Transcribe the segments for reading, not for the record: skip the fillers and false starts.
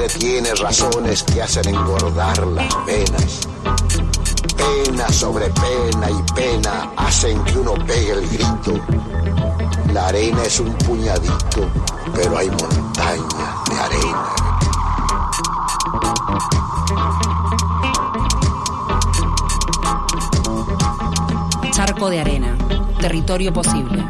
madre tiene razones que hacen engordar las penas. Pena sobre pena y pena hacen que uno pegue el grito. La arena es un puñadito, pero hay montañas de arena. Charco de arena, territorio posible.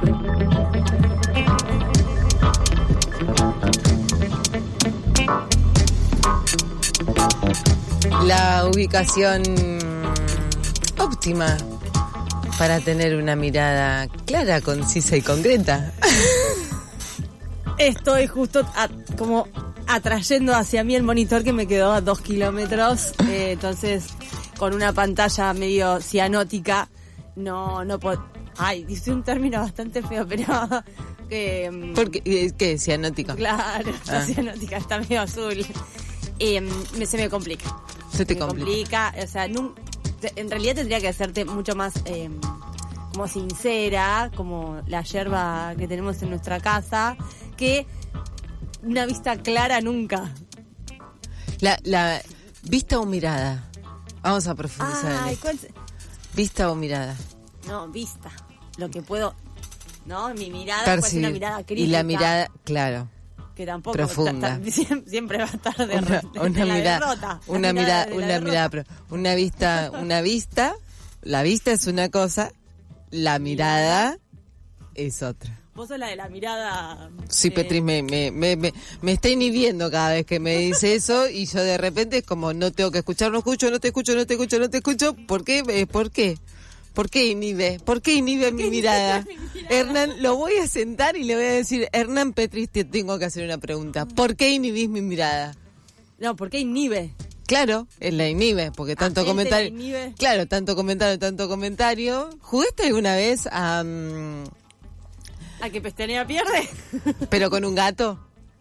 La ubicación óptima para tener una mirada clara, concisa y concreta. Estoy justo como atrayendo hacia mí el monitor que me quedó a 2 kilómetros, entonces con una pantalla medio cianótica, no puedo... Ay, dice un término bastante feo, pero... ¿Por qué? ¿Qué? ¿Cianótica? Claro, cianótica, está medio azul. Se me complica. Se te complica. O sea, en realidad tendría que hacerte mucho más como sincera, como la yerba que tenemos en nuestra casa, que una vista clara nunca. La vista o mirada. Vamos a profundizar en esto. ¿Vista o mirada? No, vista. Lo que puedo... ¿No? Mi mirada Percibir. puede ser una mirada crítica. Y la mirada, claro. Que tampoco profunda. Siempre va a estar una mirada, una vista, la vista es una cosa, la mirada es otra. Vos sos la de la mirada. Sí, Petris, me está inhibiendo cada vez que me dice eso y yo de repente es como no tengo que escuchar, no escucho, no te escucho. ¿Por qué? ¿Por qué inhibe? ¿Por qué inhibe mi mirada? Hernán, lo voy a sentar y le voy a decir, Hernán Petris, te tengo que hacer una pregunta. ¿Por qué inhibís mi mirada? No, ¿por qué inhibe? Claro, él la inhibe, porque tanto comentario... Claro, tanto comentario. ¿Jugaste alguna vez a que Pestañea pierde? ¿Pero con un gato?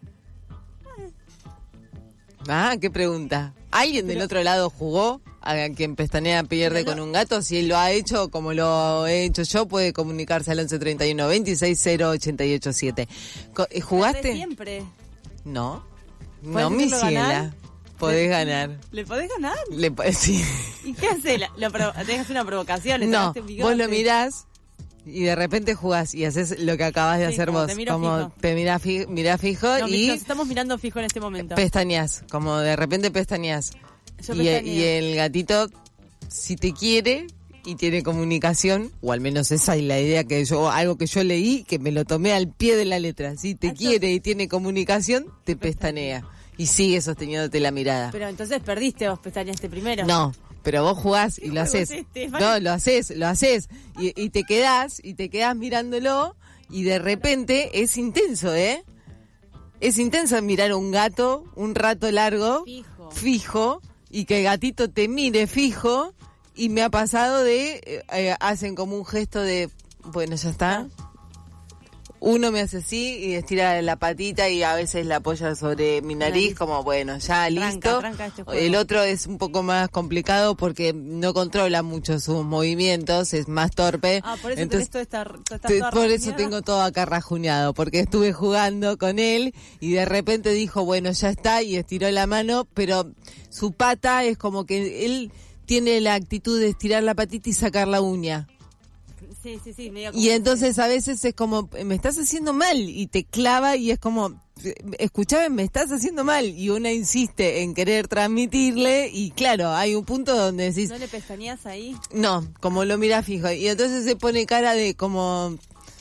¿Qué pregunta? ¿Alguien del otro lado jugó a quien Pestañea pierde con un gato? Si él lo ha hecho como lo he hecho yo, puede comunicarse al 11 31 26 0 88 7. ¿Jugaste? Siempre. No, mi ciela. Podés ganar. ¿Le podés ganar? Sí. ¿Y qué hace? ¿Tenés que hacer una provocación? No, vos lo mirás y de repente jugás y haces lo que acabas de hacer vos. Te mirás fijo y... Nos estamos mirando fijo en este momento. Pestañeás, como de repente pestañeás. Y el gatito, si te quiere y tiene comunicación, o al menos esa es la idea algo que yo leí, que me lo tomé al pie de la letra. Si te quiere y tiene comunicación, te pestanea. Y sigue sosteniéndote la mirada. Pero entonces perdiste, vos pestañaste primero. No, pero vos jugás y lo haces. No, lo haces. Y te quedás mirándolo y de repente es intenso, ¿eh? Es intenso mirar a un gato un rato largo, fijo, y que el gatito te mire fijo, y me ha pasado hacen como un gesto de, bueno, ya está. Uno me hace así y estira la patita y a veces la apoya sobre mi nariz como, bueno, ya listo. Tranca este juego. El otro es un poco más complicado porque no controla mucho sus movimientos, es más torpe. Por eso entonces, por eso tengo todo acá rajuñado, porque estuve jugando con él y de repente dijo, bueno, ya está, y estiró la mano, pero su pata es como que él tiene la actitud de estirar la patita y sacar la uña. Sí, y entonces a veces es como, me estás haciendo mal, y te clava y es como, escuchame, me estás haciendo mal, y una insiste en querer transmitirle y claro, hay un punto donde decís... ¿No le pestañeas ahí? No, como lo mira fijo, y entonces se pone cara de como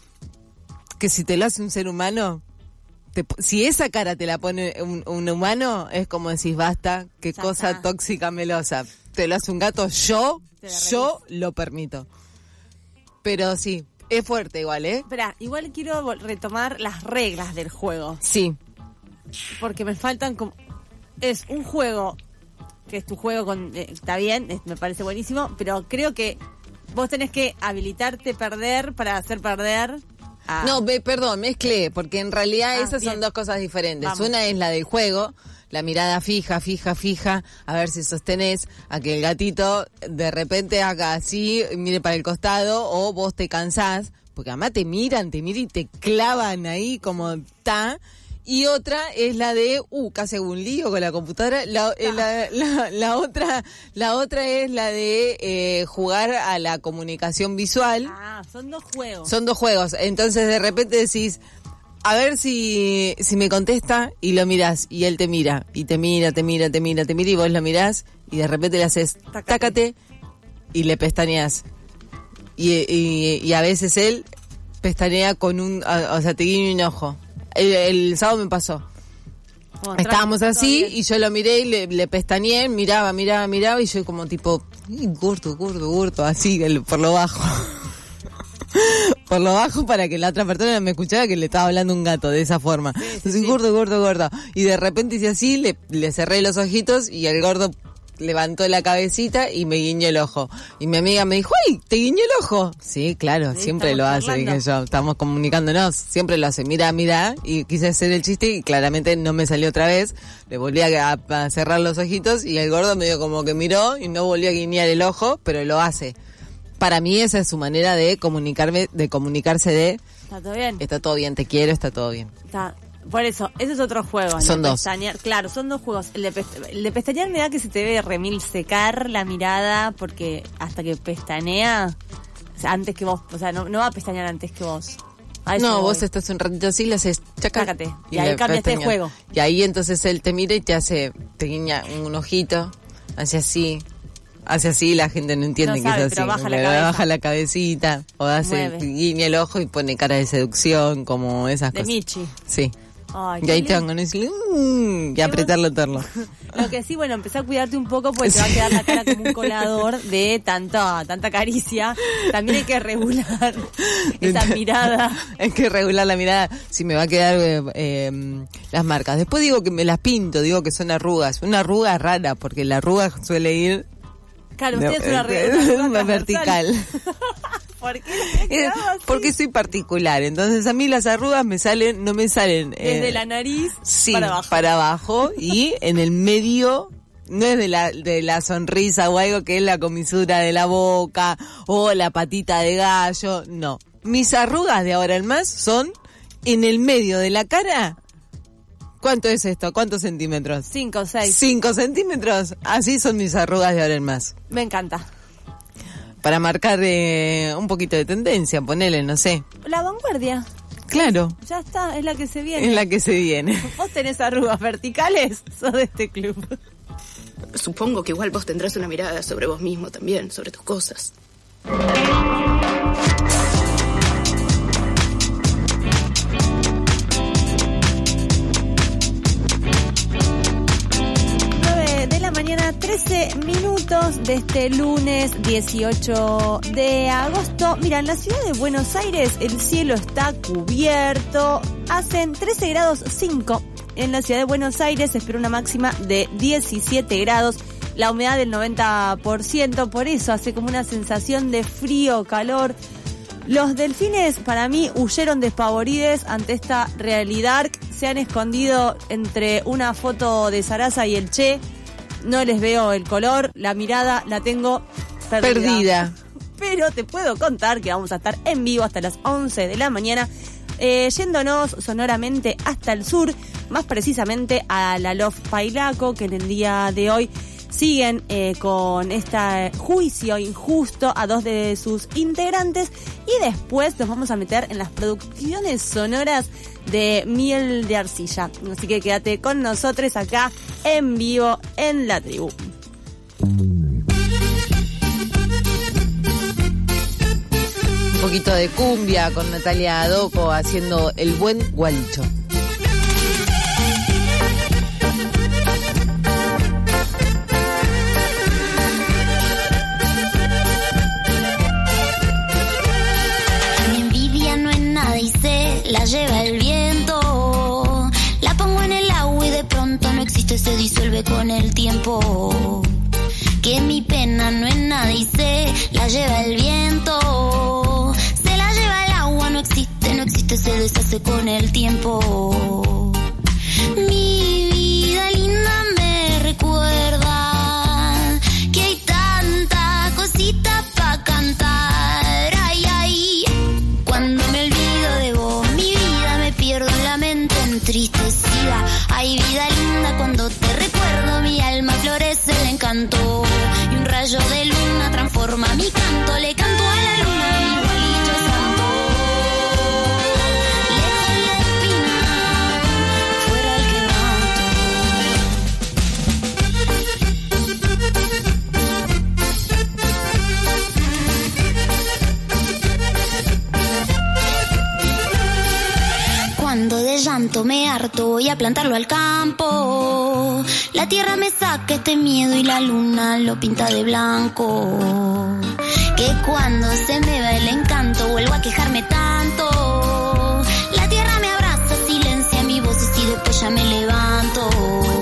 que si te lo hace un ser humano, si esa cara te la pone un humano, es como decís, basta, qué ya cosa está. Tóxica melosa. Te lo hace un gato, yo lo permito. Pero sí, es fuerte igual, ¿eh? Espera, igual quiero retomar las reglas del juego. Sí. Porque me faltan como... Es un juego, que es tu juego con... está bien, me parece buenísimo, pero creo que vos tenés que habilitarte perder para hacer perder a... No, perdón, mezclé, porque en realidad esas son dos cosas diferentes. Vamos. Una es la del juego, la mirada fija, a ver si sostenés a que el gatito de repente haga así, mire para el costado, o vos te cansás, porque además te miran y te clavan ahí como está, Y otra es la de, casi hago un lío con la computadora. La otra es la de jugar a la comunicación visual. Son 2 juegos. Son 2 juegos. Entonces de repente decís, a ver si me contesta, y lo mirás, y él te mira, y te mira, y vos lo mirás, y de repente le haces tácate, y le pestañeas. Y a veces él pestañea con te guiña un ojo. El sábado me pasó. Estábamos así y yo lo miré y le pestañeé, miraba y yo como tipo, gordo, así por lo bajo. Por lo bajo para que la otra persona me escuchara que le estaba hablando un gato de esa forma. Entonces, gordo. Y de repente hice así, le cerré los ojitos y el gordo levantó la cabecita y me guiñó el ojo. Y mi amiga me dijo, ¡ay, te guiñó el ojo! Sí, claro, siempre lo hace, dije yo. Estamos comunicándonos, siempre lo hace. Mira, y quise hacer el chiste y claramente no me salió otra vez. Le volví a cerrar los ojitos y el gordo medio como que miró y no volvió a guiñar el ojo, pero lo hace. Para mí esa es su manera de comunicarse de... ¿Está todo bien? Está todo bien, te quiero, está todo bien. Por eso, ese es otro juego. Son 2. Claro, son 2 juegos. El de pestañear me da que se te debe remil secar la mirada, porque hasta que pestanea, antes que vos, no va a pestañear antes que vos. No, vos estás un ratito así, le haces chácate. Y ahí cambiaste de juego. Y ahí entonces él te mira y te guiña un ojito, hace así, la gente no entiende que es así. Baja la cabecita, o guiña el ojo y pone cara de seducción, como esas cosas. De Michi. Sí. Ay, y ahí te van a decirle, y apretarlo. Lo que sí, empecé a cuidarte un poco porque te va a quedar la cara como un colador de tanta caricia. También hay que regular esa mirada. Hay que regular la mirada. Si me va a quedar las marcas. Después digo que me las pinto, digo que son arrugas. Una arruga rara, porque la arruga suele ir... Claro, usted es una arruga vertical. ¿Por qué? Porque soy particular, entonces a mí las arrugas no me salen desde la nariz para abajo y en el medio, no es de la sonrisa o algo que es la comisura de la boca o la patita de gallo, no. Mis arrugas de ahora en más son en el medio de la cara. ¿Cuánto es esto? ¿Cuántos centímetros? 5 o 6. 5 centímetros. Así son mis arrugas de ahora en más. Me encanta. Para marcar un poquito de tendencia, ponele, no sé. La vanguardia. Claro. Ya está, es la que se viene. Es la que se viene. ¿Vos tenés arrugas verticales? Sos de este club. Supongo que igual vos tendrás una mirada sobre vos mismo también, sobre tus cosas. Mañana 13 minutos de este lunes 18 de agosto. Mira, en la ciudad de Buenos Aires el cielo está cubierto. Hacen 13 grados 5. En la ciudad de Buenos Aires se espera una máxima de 17 grados. La humedad del 90%, por eso hace como una sensación de frío, calor. Los delfines, para mí, huyeron despavoridos ante esta realidad. Se han escondido entre una foto de Sarasa y el Che. No les veo el color, la mirada la tengo perdida. Pero te puedo contar que vamos a estar en vivo hasta las 11 de la mañana, yéndonos sonoramente hasta el sur, más precisamente a la Lof Pailaco, que en el día de hoy siguen con este juicio injusto a 2 de sus integrantes, y después nos vamos a meter en las producciones sonoras de Miel de Arcilla. Así que quédate con nosotros acá en vivo en La Tribu. Un poquito de cumbia con Natalia Doco haciendo El Buen Gualicho. La lleva el viento, la pongo en el agua y de pronto no existe, se disuelve con el tiempo. Que mi pena no es nada y se la lleva el viento, se la lleva el agua, no existe, se deshace con el tiempo. Mi vida linda me recuerda que hay tanta cosita pa' cantar, ay, ay, cuando me olvido de vos, mi vida me pierdo en la mente en tristeza. Ay, vida linda, cuando te recuerdo mi alma florece de encanto. Y un rayo de luna transforma mi canto, le canto a la luna, mi igualito santo. Lejos la espina, fuera el quebranto. Cuando de llanto me harto voy a plantarlo al campo. La tierra me saca este miedo y la luna lo pinta de blanco. Que cuando se me va el encanto vuelvo a quejarme tanto. La tierra me abraza, silencia mi voz y después ya me levanto.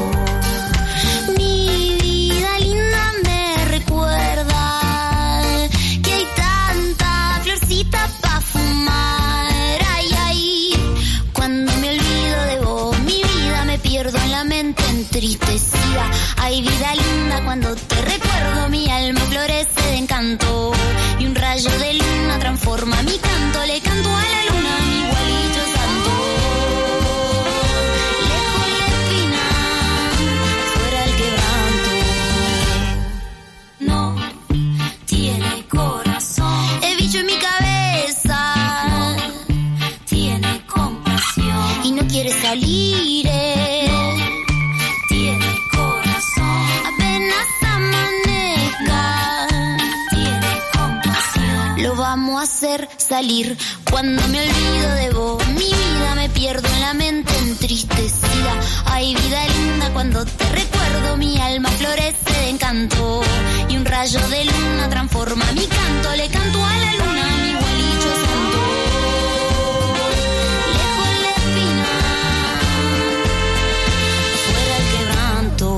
Mi vida linda me recuerda que hay tanta florcita pa' fumar. Ay, ay, cuando me olvido de vos, mi vida me pierdo en la mente entristecida. Ay, vida linda, cuando te recuerdo mi alma florece de encanto. Y un rayo de luna transforma mi canto, le canto a la luna, mi igualito santo. Lejos la espina, fuera el quebranto. No tiene corazón, el bicho en mi cabeza tiene compasión y no quiere salir. Tiene corazón, apenas amanezca, tiene compasión. Lo vamos a hacer salir. Cuando me olvido de vos, mi vida me pierdo en la mente entristecida. Ay, vida linda, cuando te recuerdo mi alma florece de encanto. Y un rayo de luna transforma mi canto, le canto a la luna, mi igualito santo. Lejos la espina, fuera el quebranto.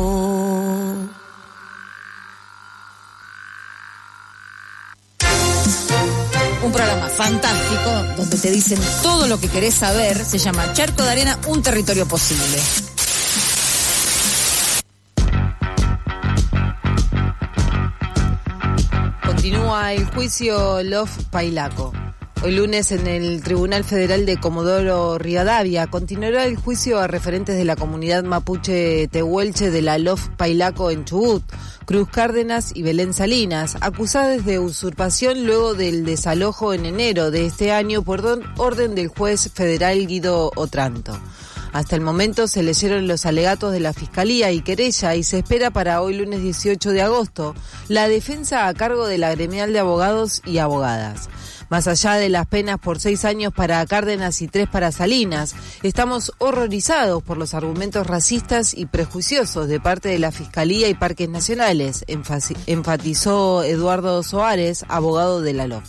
Un programa fantástico donde te dicen todo lo que querés saber. Se llama Charco de Arena, un territorio posible. Continúa el juicio Love Pailaco. Hoy lunes en el Tribunal Federal de Comodoro Rivadavia continuará el juicio a referentes de la comunidad mapuche tehuelche de la Love Pailaco en Chubut, Cruz Cárdenas y Belén Salinas, acusadas de usurpación luego del desalojo en enero de este año por orden del juez federal Guido Otranto. Hasta el momento se leyeron los alegatos de la Fiscalía y querella y se espera para hoy lunes 18 de agosto la defensa a cargo de la gremial de abogados y abogadas. Más allá de las penas por 6 años para Cárdenas y 3 para Salinas, estamos horrorizados por los argumentos racistas y prejuiciosos de parte de la Fiscalía y Parques Nacionales, enfatizó Eduardo Soares, abogado de la LOF.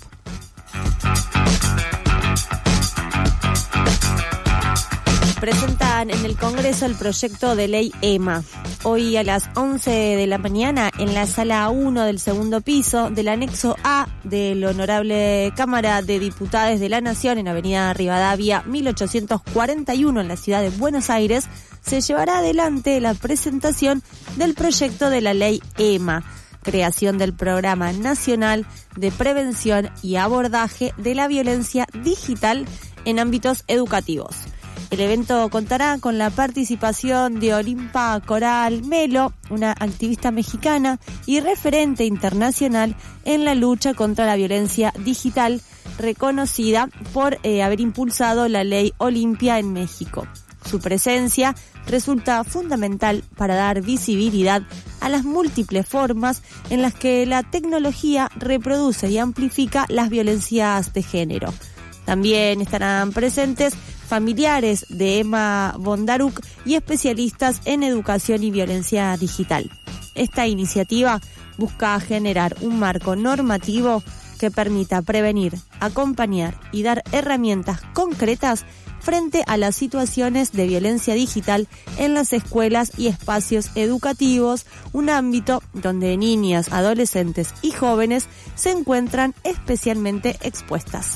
Presentan en el Congreso el proyecto de ley EMA. Hoy a las 11 de la mañana en la sala 1 del segundo piso del anexo A del Honorable Cámara de Diputados de la Nación en Avenida Rivadavia 1841 en la ciudad de Buenos Aires se llevará adelante la presentación del proyecto de la ley EMA, creación del Programa Nacional de Prevención y Abordaje de la Violencia Digital en ámbitos educativos. El evento contará con la participación de Olimpa Coral Melo, una activista mexicana y referente internacional en la lucha contra la violencia digital, reconocida por haber impulsado la ley Olimpia en México. Su presencia resulta fundamental para dar visibilidad a las múltiples formas en las que la tecnología reproduce y amplifica las violencias de género. También estarán presentes familiares de Emma Bondaruk y especialistas en educación y violencia digital. Esta iniciativa busca generar un marco normativo que permita prevenir, acompañar y dar herramientas concretas frente a las situaciones de violencia digital en las escuelas y espacios educativos, un ámbito donde niñas, adolescentes y jóvenes se encuentran especialmente expuestas.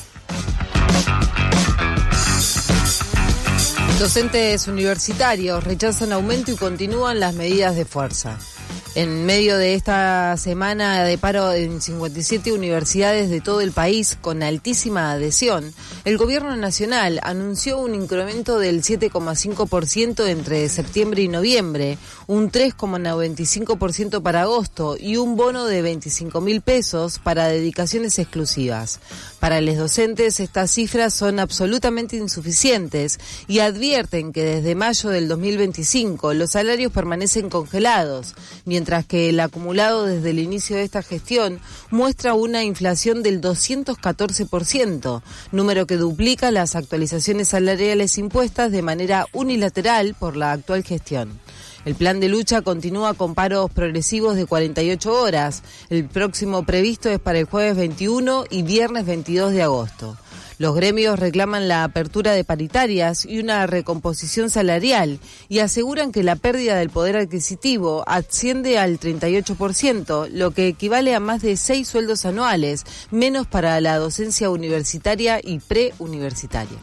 Docentes universitarios rechazan aumento y continúan las medidas de fuerza. En medio de esta semana de paro en 57 universidades de todo el país con altísima adhesión, el Gobierno Nacional anunció un incremento del 7,5% entre septiembre y noviembre, un 3,95% para agosto y un bono de 25.000 pesos para dedicaciones exclusivas. Para los docentes estas cifras son absolutamente insuficientes y advierten que desde mayo del 2025 los salarios permanecen congelados, mientras que el acumulado desde el inicio de esta gestión muestra una inflación del 214%, número que duplica las actualizaciones salariales impuestas de manera unilateral por la actual gestión. El plan de lucha continúa con paros progresivos de 48 horas. El próximo previsto es para el jueves 21 y viernes 22 de agosto. Los gremios reclaman la apertura de paritarias y una recomposición salarial y aseguran que la pérdida del poder adquisitivo asciende al 38%, lo que equivale a más de 6 sueldos anuales, menos para la docencia universitaria y preuniversitaria.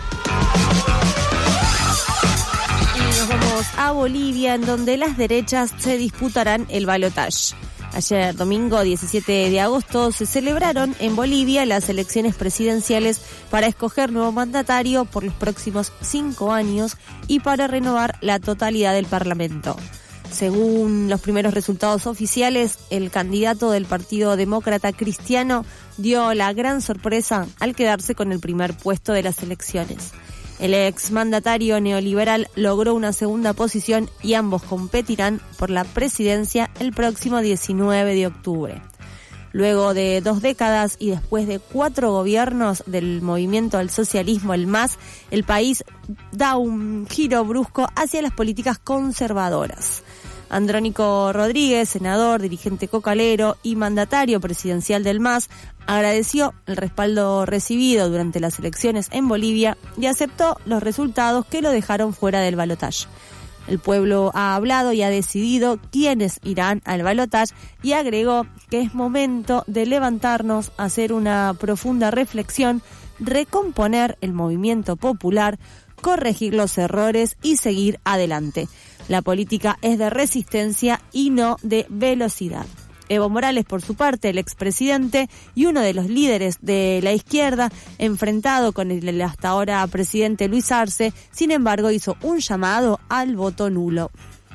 Nos vamos a Bolivia, en donde las derechas se disputarán el balotaje. Ayer, domingo 17 de agosto, se celebraron en Bolivia las elecciones presidenciales para escoger nuevo mandatario por los próximos 5 años y para renovar la totalidad del Parlamento. Según los primeros resultados oficiales, el candidato del Partido Demócrata Cristiano dio la gran sorpresa al quedarse con el primer puesto de las elecciones. El exmandatario neoliberal logró una segunda posición y ambos competirán por la presidencia el próximo 19 de octubre. Luego de 2 décadas y después de 4 gobiernos del movimiento al socialismo, el MAS, el país da un giro brusco hacia las políticas conservadoras. Andrónico Rodríguez, senador, dirigente cocalero y mandatario presidencial del MAS, agradeció el respaldo recibido durante las elecciones en Bolivia y aceptó los resultados que lo dejaron fuera del balotaje. El pueblo ha hablado y ha decidido quiénes irán al balotaje y agregó que es momento de levantarnos, hacer una profunda reflexión, recomponer el movimiento popular, corregir los errores y seguir adelante. La política es de resistencia y no de velocidad. Evo Morales, por su parte, el expresidente y uno de los líderes de la izquierda, enfrentado con el hasta ahora presidente Luis Arce, sin embargo, hizo un llamado al voto nulo.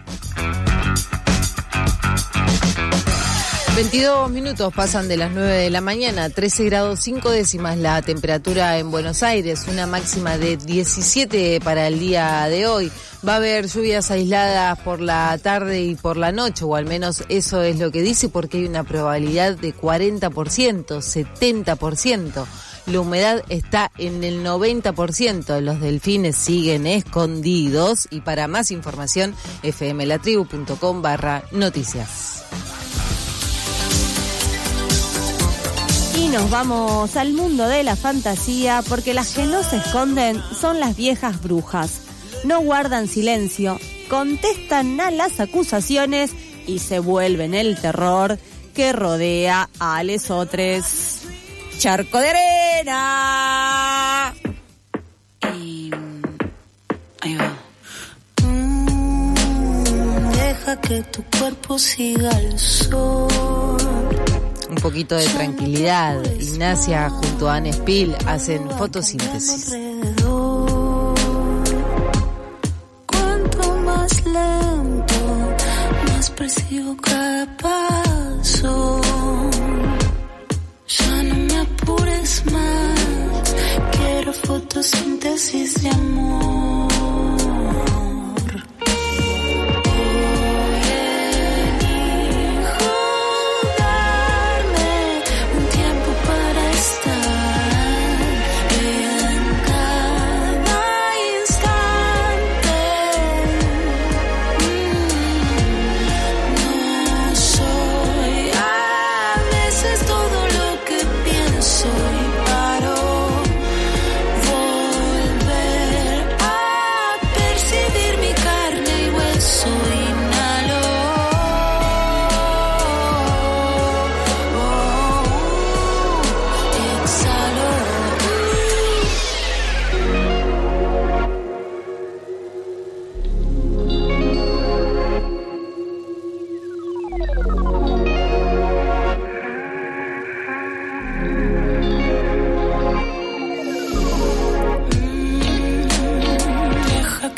22 minutos pasan de las 9 de la mañana, 13 grados 5 décimas la temperatura en Buenos Aires, una máxima de 17 para el día de hoy. Va a haber lluvias aisladas por la tarde y por la noche, o al menos eso es lo que dice, porque hay una probabilidad de 40%, 70%. La humedad está en el 90%, los delfines siguen escondidos y para más información fmlatribu.com/noticias. Y nos vamos al mundo de la fantasía, porque las que no se esconden son las viejas brujas. No guardan silencio, contestan a las acusaciones y se vuelven el terror que rodea a lesotres. Charco de arena. Y ahí va. Deja que tu cuerpo siga el sol. Un poquito de tranquilidad. Ignacia junto a Anne Spill hacen fotosíntesis. Cuanto más lento, más percibo cada paso. Ya no me apures más, quiero fotosíntesis de amor. Volver a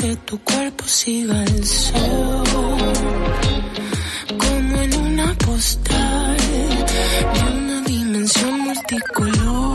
que tu cuerpo siga el sol, como en una postal de una dimensión multicolor.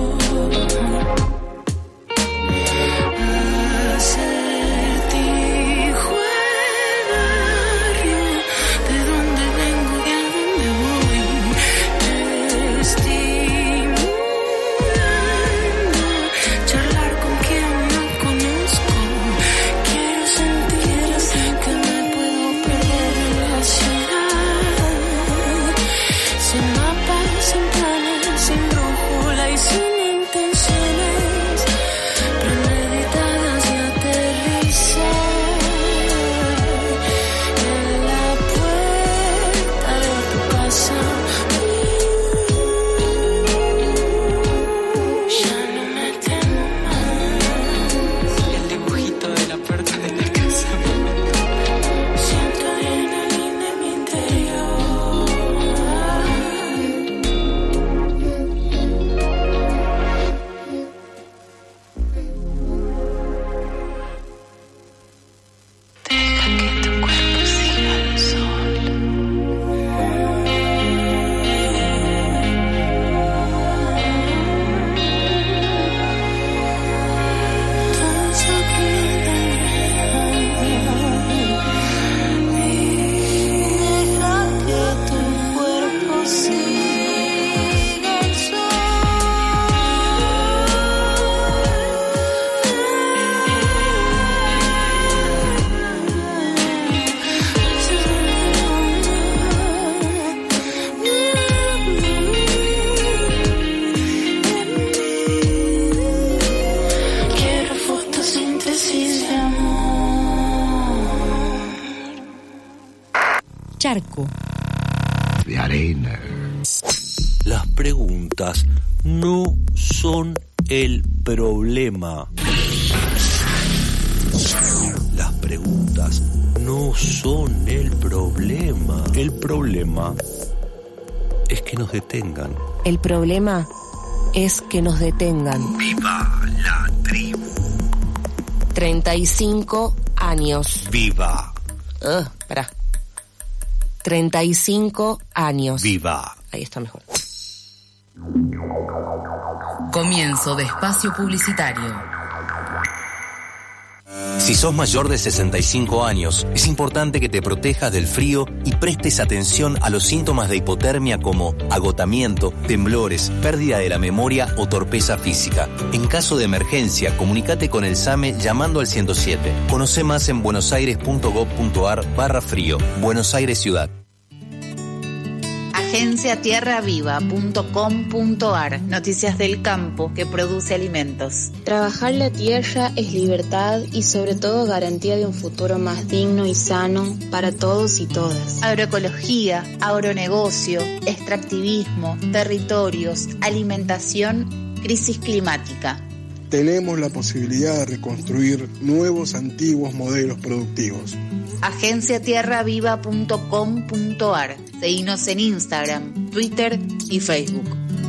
Charco de arena. Las preguntas no son el problema. Las preguntas no son el problema. El problema es que nos detengan. El problema es que nos detengan. ¡Viva la tribu! 35 años. ¡Viva! Pará. 35 años. ¡Viva! Ahí está mejor. Comienzo de espacio publicitario. Si sos mayor de 65 años, es importante que te protejas del frío y prestes atención a los síntomas de hipotermia como agotamiento, temblores, pérdida de la memoria o torpeza física. En caso de emergencia, comunícate con el SAME llamando al 107. Conoce más en buenosaires.gov.ar/frío. Buenos Aires Ciudad. agenciatierraviva.com.ar. Noticias del campo que produce alimentos. Trabajar la tierra es libertad y sobre todo garantía de un futuro más digno y sano para todos y todas. Agroecología, agronegocio, extractivismo, territorios, alimentación, crisis climática. Tenemos la posibilidad de reconstruir nuevos, antiguos modelos productivos. agenciatierraviva.com.ar. Seguinos en Instagram, Twitter y Facebook.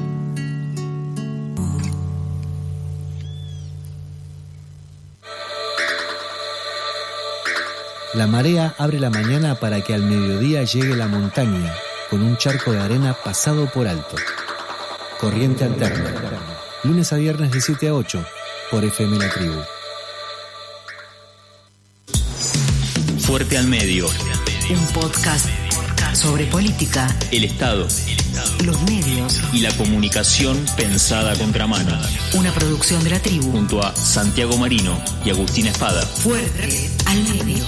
La marea abre la mañana para que al mediodía llegue la montaña, con un charco de arena pasado por alto. Corriente alterna. Lunes a viernes de 7 a 8, por FM La Tribu. Fuerte al medio. Un podcast sobre política, El Estado, los medios y la comunicación pensada a contramano. Una producción de La Tribu. Junto a Santiago Marino y Agustín Espada. Fuerte al medio.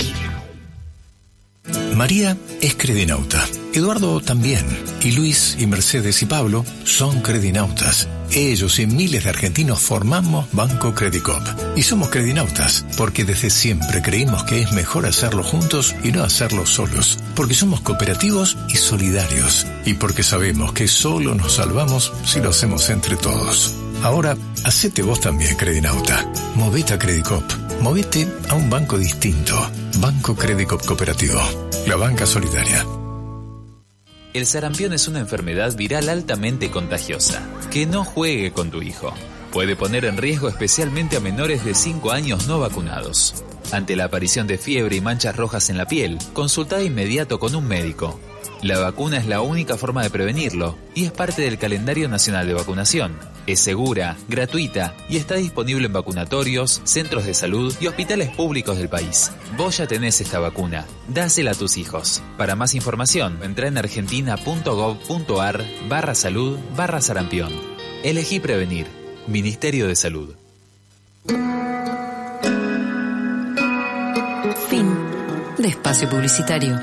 María es credinauta, Eduardo también, y Luis y Mercedes y Pablo son credinautas. Ellos y miles de argentinos formamos Banco Credicop. Y somos credinautas porque desde siempre creímos que es mejor hacerlo juntos y no hacerlo solos. Porque somos cooperativos y solidarios. Y porque sabemos que solo nos salvamos si lo hacemos entre todos. Ahora, hacete vos también credinauta. Movete a Credicop. Movete a un banco distinto. Banco Credicop Cooperativo. La banca solidaria. El sarampión es una enfermedad viral altamente contagiosa. Que no juegue con tu hijo. Puede poner en riesgo especialmente a menores de 5 años no vacunados. Ante la aparición de fiebre y manchas rojas en la piel, consulta de inmediato con un médico. La vacuna es la única forma de prevenirlo y es parte del calendario nacional de vacunación. Es segura, gratuita y está disponible en vacunatorios, centros de salud y hospitales públicos del país. Vos ya tenés esta vacuna. Dásela a tus hijos. Para más información, entra en argentina.gov.ar/salud/sarampión. Elegí prevenir. Ministerio de Salud. Fin de espacio publicitario.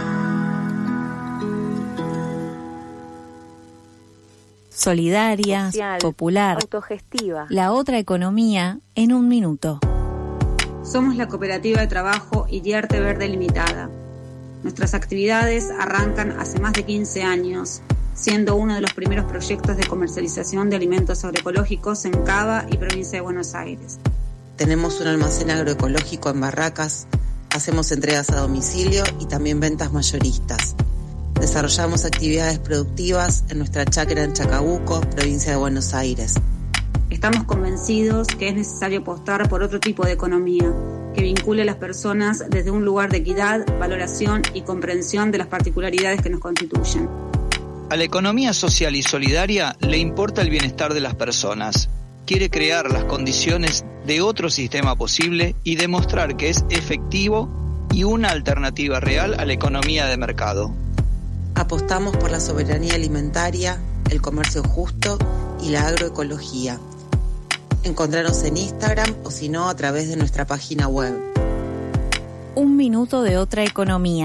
Solidaria, social, popular, autogestiva. La otra economía en un minuto. Somos la Cooperativa de Trabajo Iriarte Verde Limitada. Nuestras actividades arrancan hace más de 15 años, siendo uno de los primeros proyectos de comercialización de alimentos agroecológicos en Cava y provincia de Buenos Aires. Tenemos un almacén agroecológico en Barracas, hacemos entregas a domicilio y también ventas mayoristas. Desarrollamos actividades productivas en nuestra chacra en Chacabuco, provincia de Buenos Aires. Estamos convencidos que es necesario apostar por otro tipo de economía, que vincule a las personas desde un lugar de equidad, valoración y comprensión de las particularidades que nos constituyen. A la economía social y solidaria le importa el bienestar de las personas. Quiere crear las condiciones de otro sistema posible y demostrar que es efectivo y una alternativa real a la economía de mercado. Apostamos por la soberanía alimentaria, el comercio justo y la agroecología. Encontraros en Instagram o si no a través de nuestra página web. Un minuto de otra economía.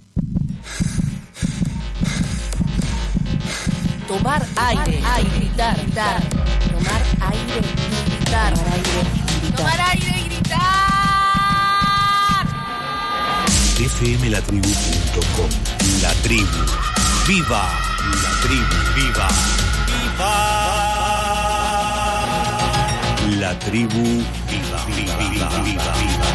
Tomar aire, gritar. Tomar aire y gritar. Tomar aire y gritar. fmlatribu.com. La tribu. ¡Viva! La tribu. ¡Viva! ¡Viva! La tribu. ¡Viva! ¡Viva!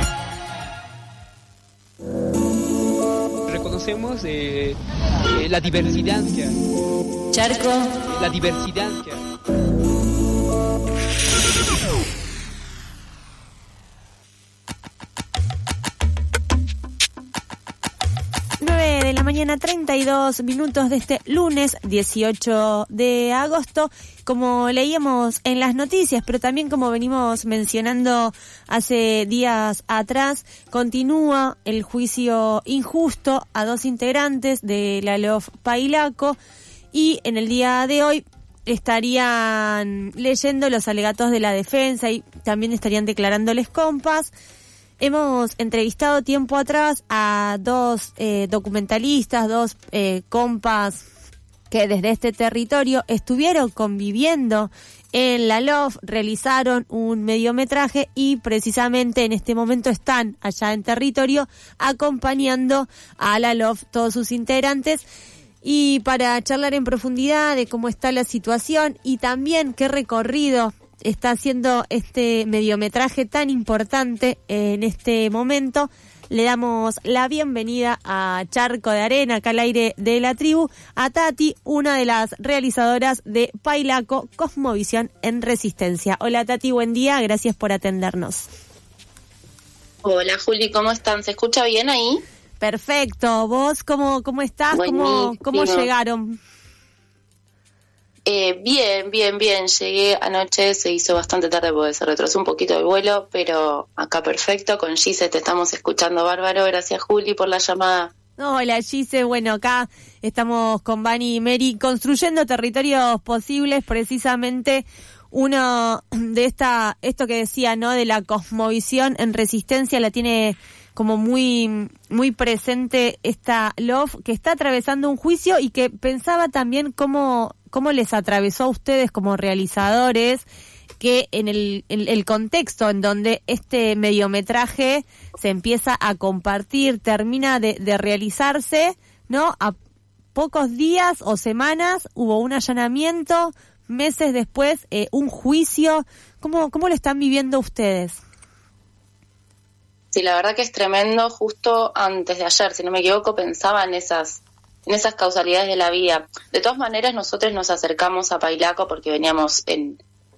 Reconocemos la diversidad. Charco. La diversidad. 9 de la mañana, 32 minutos de este lunes 18 de agosto. Como leíamos en las noticias, pero también como venimos mencionando hace días atrás, continúa el juicio injusto a 2 integrantes de la LOF Pailaco y en el día de hoy estarían leyendo los alegatos de la defensa y también estarían declarándoles compas. Hemos entrevistado tiempo atrás a 2 documentalistas, 2 compas que desde este territorio estuvieron conviviendo en la LOF, realizaron un mediometraje y precisamente en este momento están allá en territorio acompañando a la LOF, todos sus integrantes. Y para charlar en profundidad de cómo está la situación y también qué recorrido está haciendo este mediometraje tan importante en este momento, le damos la bienvenida a Charco de Arena, acá al aire de la tribu, a Tati, una de las realizadoras de Pailaco, Cosmovisión en Resistencia. Hola Tati, buen día, gracias por atendernos. Hola Juli, ¿cómo están? ¿Se escucha bien ahí? Perfecto, ¿vos cómo estás? ¿Cómo llegaron? Bien. Llegué anoche, se hizo bastante tarde porque se retrasó un poquito el vuelo, pero acá perfecto. Con Gise te estamos escuchando bárbaro. Gracias Juli por la llamada. Hola Gise, bueno, acá estamos con Vani y Mary construyendo territorios posibles, precisamente uno de esto que decía, ¿no? De la cosmovisión en resistencia la tiene como muy presente esta LOF que está atravesando un juicio y que pensaba también cómo les atravesó a ustedes como realizadores, que en el contexto en donde este mediometraje se empieza a compartir, termina de realizarse, ¿no? A pocos días o semanas hubo un allanamiento, meses después un juicio. ¿Cómo lo están viviendo ustedes? Sí, la verdad que es tremendo. Justo antes de ayer, si no me equivoco, pensaba en esas causalidades de la vida. De todas maneras, nosotros nos acercamos a Pailaco porque veníamos en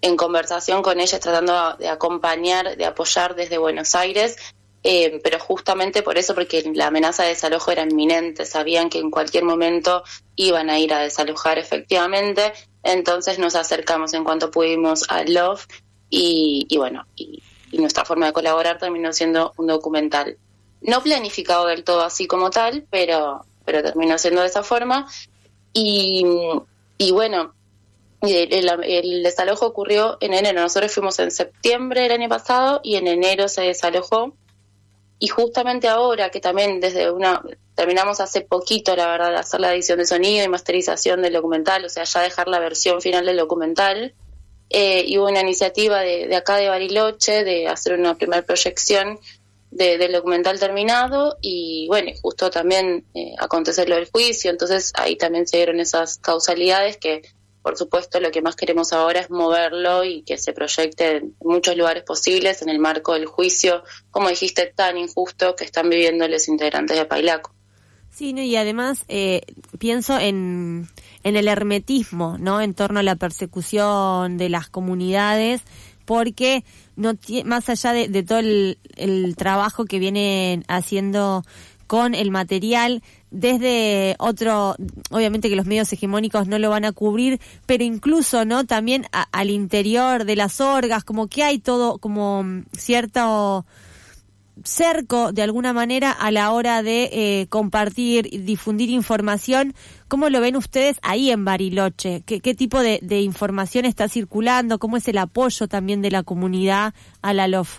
en conversación con ellas, tratando de acompañar, de apoyar desde Buenos Aires, pero justamente por eso, porque la amenaza de desalojo era inminente, sabían que en cualquier momento iban a ir a desalojar efectivamente, entonces nos acercamos en cuanto pudimos a LOF y nuestra forma de colaborar terminó siendo un documental. No planificado del todo así como tal, pero terminó siendo de esa forma. Y bueno, el desalojo ocurrió en enero. Nosotros fuimos en septiembre del año pasado y en enero se desalojó. Y justamente ahora, que también terminamos hace poquito, la verdad, de hacer la edición de sonido y masterización del documental, o sea, ya dejar la versión final del documental, y hubo una iniciativa de acá de Bariloche de hacer una primera proyección del documental terminado, y bueno, justo también acontecer lo del juicio, entonces ahí también se dieron esas causalidades que, por supuesto, lo que más queremos ahora es moverlo y que se proyecte en muchos lugares posibles en el marco del juicio, como dijiste, tan injusto que están viviendo los integrantes de Pailaco. Sí, no, y además pienso en el hermetismo, ¿no?, en torno a la persecución de las comunidades, porque más allá de todo el trabajo que vienen haciendo con el material, desde obviamente que los medios hegemónicos no lo van a cubrir, pero incluso, ¿no?, también al interior de las orgas, como que hay todo como cierto cerco de alguna manera a la hora de compartir y difundir información. ¿Cómo lo ven ustedes ahí en Bariloche? ¿Qué tipo de información está circulando? ¿Cómo es el apoyo también de la comunidad a la LOF?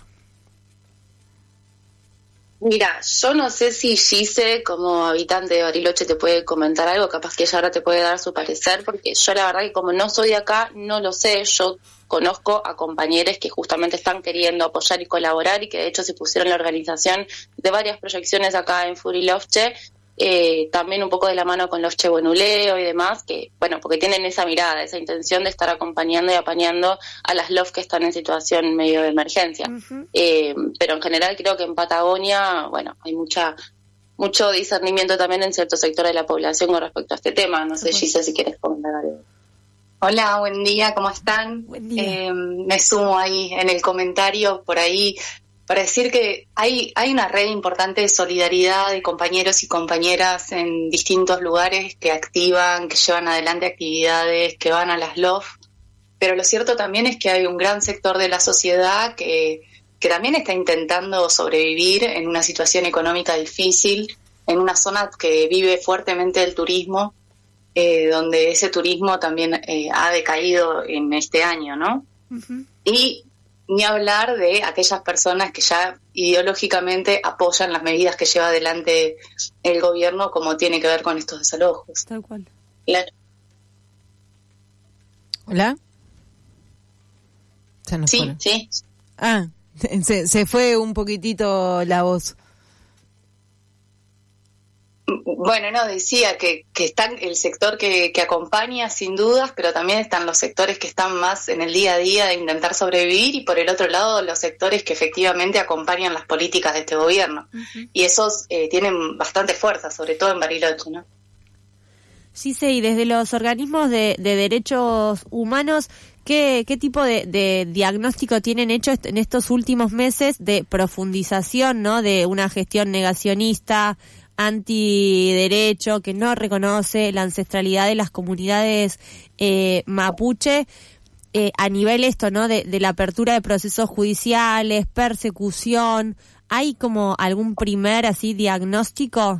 Mira, yo no sé si Gise, como habitante de Bariloche, te puede comentar algo, capaz que ella ahora te puede dar su parecer, porque yo la verdad que como no soy de acá, no lo sé. Yo conozco a compañeros que justamente están queriendo apoyar y colaborar y que de hecho se pusieron en la organización de varias proyecciones acá en Furilofche, también un poco de la mano con Lofche Buenuleo y demás, que bueno, porque tienen esa mirada, esa intención de estar acompañando y apañando a las LOF que están en situación medio de emergencia. Pero en general creo que en Patagonia, bueno, hay mucho discernimiento también en cierto sector de la población con respecto a este tema. No sé, Gise, si quieres comentar algo. Hola, buen día, ¿cómo están? Buen día. Me sumo ahí en el comentario por ahí para decir que hay una red importante de solidaridad de compañeros y compañeras en distintos lugares que activan, que llevan adelante actividades, que van a las LOF, pero lo cierto también es que hay un gran sector de la sociedad que también está intentando sobrevivir en una situación económica difícil, en una zona que vive fuertemente el turismo, donde ese turismo también ha decaído en este año, ¿no? Uh-huh. Y ni hablar de aquellas personas que ya ideológicamente apoyan las medidas que lleva adelante el gobierno, como tiene que ver con estos desalojos. Tal cual. Claro. ¿Hola? Sí. Ah, se fue un poquitito la voz. Bueno, no, decía que están el sector que acompaña sin dudas, pero también están los sectores que están más en el día a día de intentar sobrevivir, y por el otro lado los sectores que efectivamente acompañan las políticas de este gobierno. Uh-huh. Y esos tienen bastante fuerza, sobre todo en Bariloche, ¿no? Sí, y desde los organismos de derechos humanos, ¿qué tipo de diagnóstico tienen hecho en estos últimos meses de profundización, ¿no?, de una gestión negacionista, antiderecho, que no reconoce la ancestralidad de las comunidades mapuche, a nivel esto, ¿no?, de la apertura de procesos judiciales, persecución? ¿Hay como algún primer así diagnóstico?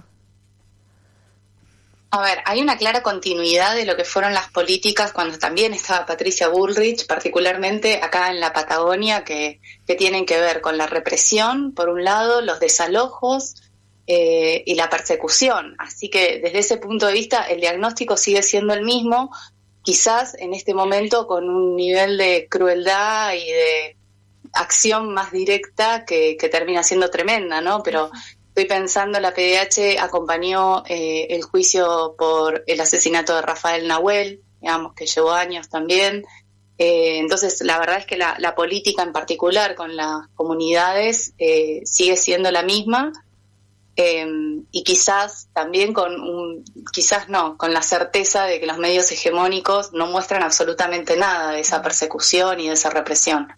A ver, hay una clara continuidad de lo que fueron las políticas cuando también estaba Patricia Bullrich, particularmente acá en la Patagonia, que tienen que ver con la represión, por un lado, los desalojos, y la persecución. Así que desde ese punto de vista el diagnóstico sigue siendo el mismo, quizás en este momento con un nivel de crueldad y de acción más directa que termina siendo tremenda, ¿no? Pero estoy pensando, la PDH acompañó el juicio por el asesinato de Rafael Nahuel, digamos que llevó años también. Entonces la verdad es que la política en particular con las comunidades sigue siendo la misma. y quizás también con la certeza de que los medios hegemónicos no muestran absolutamente nada de esa persecución y de esa represión.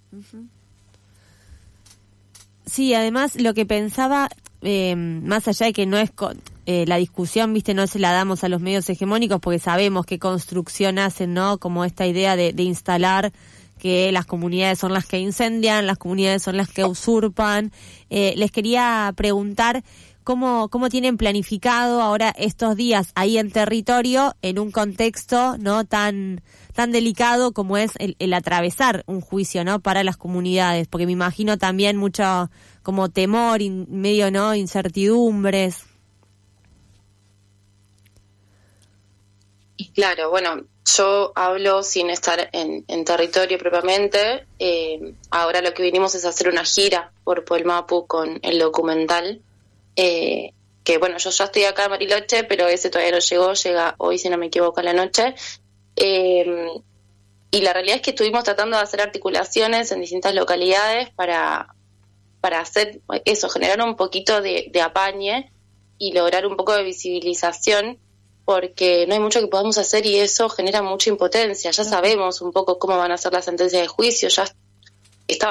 Sí, además lo que pensaba, más allá de que no es la discusión, viste, no se la damos a los medios hegemónicos porque sabemos qué construcción hacen, ¿no? Como esta idea de instalar que las comunidades son las que incendian, las comunidades son las que usurpan. Les quería preguntar cómo tienen planificado ahora estos días ahí en territorio, en un contexto no tan delicado como es el atravesar un juicio, ¿no? Para las comunidades, porque me imagino también mucho como temor, medio, ¿no? Incertidumbres. Claro, bueno, yo hablo sin estar en territorio propiamente. Ahora lo que vinimos es hacer una gira por Polmapu con el documental. Que bueno, yo ya estoy acá en Bariloche, pero ese todavía no llegó, llega hoy, si no me equivoco, a la noche. Y la realidad es que estuvimos tratando de hacer articulaciones en distintas localidades para hacer eso, generar un poquito de apañe y lograr un poco de visibilización, porque no hay mucho que podamos hacer y eso genera mucha impotencia. Ya sabemos un poco cómo van a ser las sentencias de juicio, ya está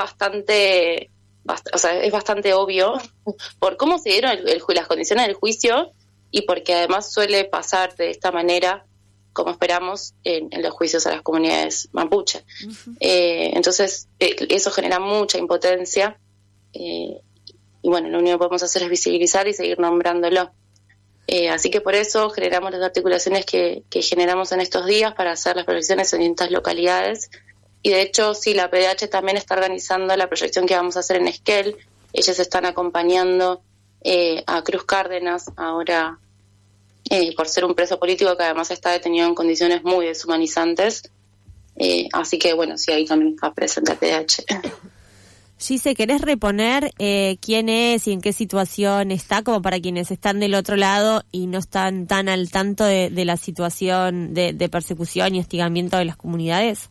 es bastante obvio por cómo se dieron las condiciones del juicio y porque además suele pasar de esta manera, como esperamos, en los juicios a las comunidades mapuche. Entonces, eso genera mucha impotencia y bueno, lo único que podemos hacer es visibilizar y seguir nombrándolo. Así que por eso generamos las articulaciones que generamos en estos días para hacer las proyecciones en distintas localidades. Y de hecho, sí, la PDH también está organizando la proyección que vamos a hacer en Esquel. Ellos están acompañando a Cruz Cárdenas ahora por ser un preso político que además está detenido en condiciones muy deshumanizantes. Así que bueno, sí, ahí también está presente la PDH. Gise, ¿querés reponer quién es y en qué situación está, como para quienes están del otro lado y no están tan al tanto de la situación de persecución y hostigamiento de las comunidades?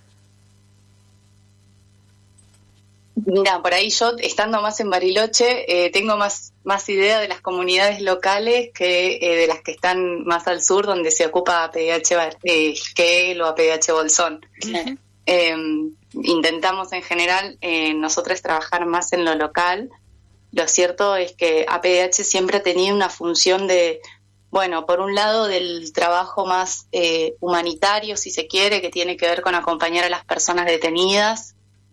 Mira, por ahí yo, estando más en Bariloche, tengo más idea de las comunidades locales que de las que están más al sur, donde se ocupa APDH Esquel o APDH Bolsón. Intentamos en general nosotros trabajar más en lo local. Lo cierto es que APDH siempre ha tenido una función de, bueno, por un lado del trabajo más humanitario, si se quiere, que tiene que ver con acompañar a las personas detenidas,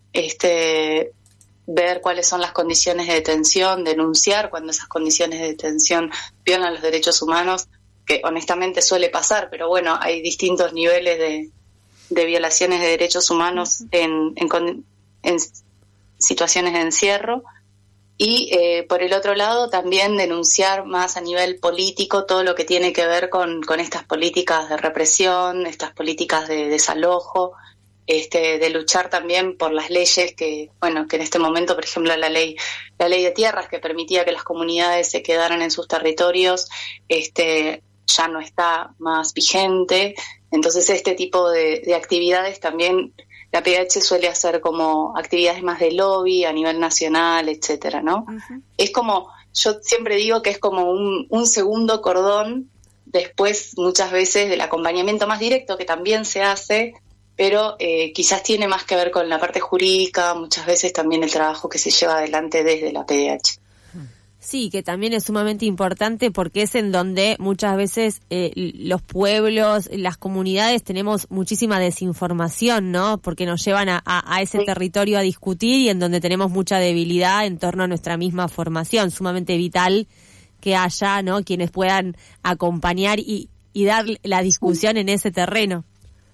ver cuáles son las condiciones de detención, denunciar cuando esas condiciones de detención violan los derechos humanos, que honestamente suele pasar, pero bueno, hay distintos niveles de violaciones de derechos humanos en situaciones de encierro. Y por el otro lado también denunciar más a nivel político todo lo que tiene que ver con estas políticas de represión, estas políticas de desalojo, de luchar también por las leyes que en este momento, por ejemplo, la ley de tierras que permitía que las comunidades se quedaran en sus territorios, ya no está más vigente. Entonces este tipo de actividades también la PDH suele hacer como actividades más de lobby a nivel nacional, etcétera, ¿no? Uh-huh. Es como, yo siempre digo que es como un segundo cordón después muchas veces del acompañamiento más directo que también se hace, pero quizás tiene más que ver con la parte jurídica, muchas veces también el trabajo que se lleva adelante desde la PDH. Sí, que también es sumamente importante porque es en donde muchas veces los pueblos, las comunidades tenemos muchísima desinformación, ¿no? Porque nos llevan a ese territorio a discutir y en donde tenemos mucha debilidad en torno a nuestra misma formación. Sumamente vital que haya, ¿no?, quienes puedan acompañar y dar la discusión en ese terreno.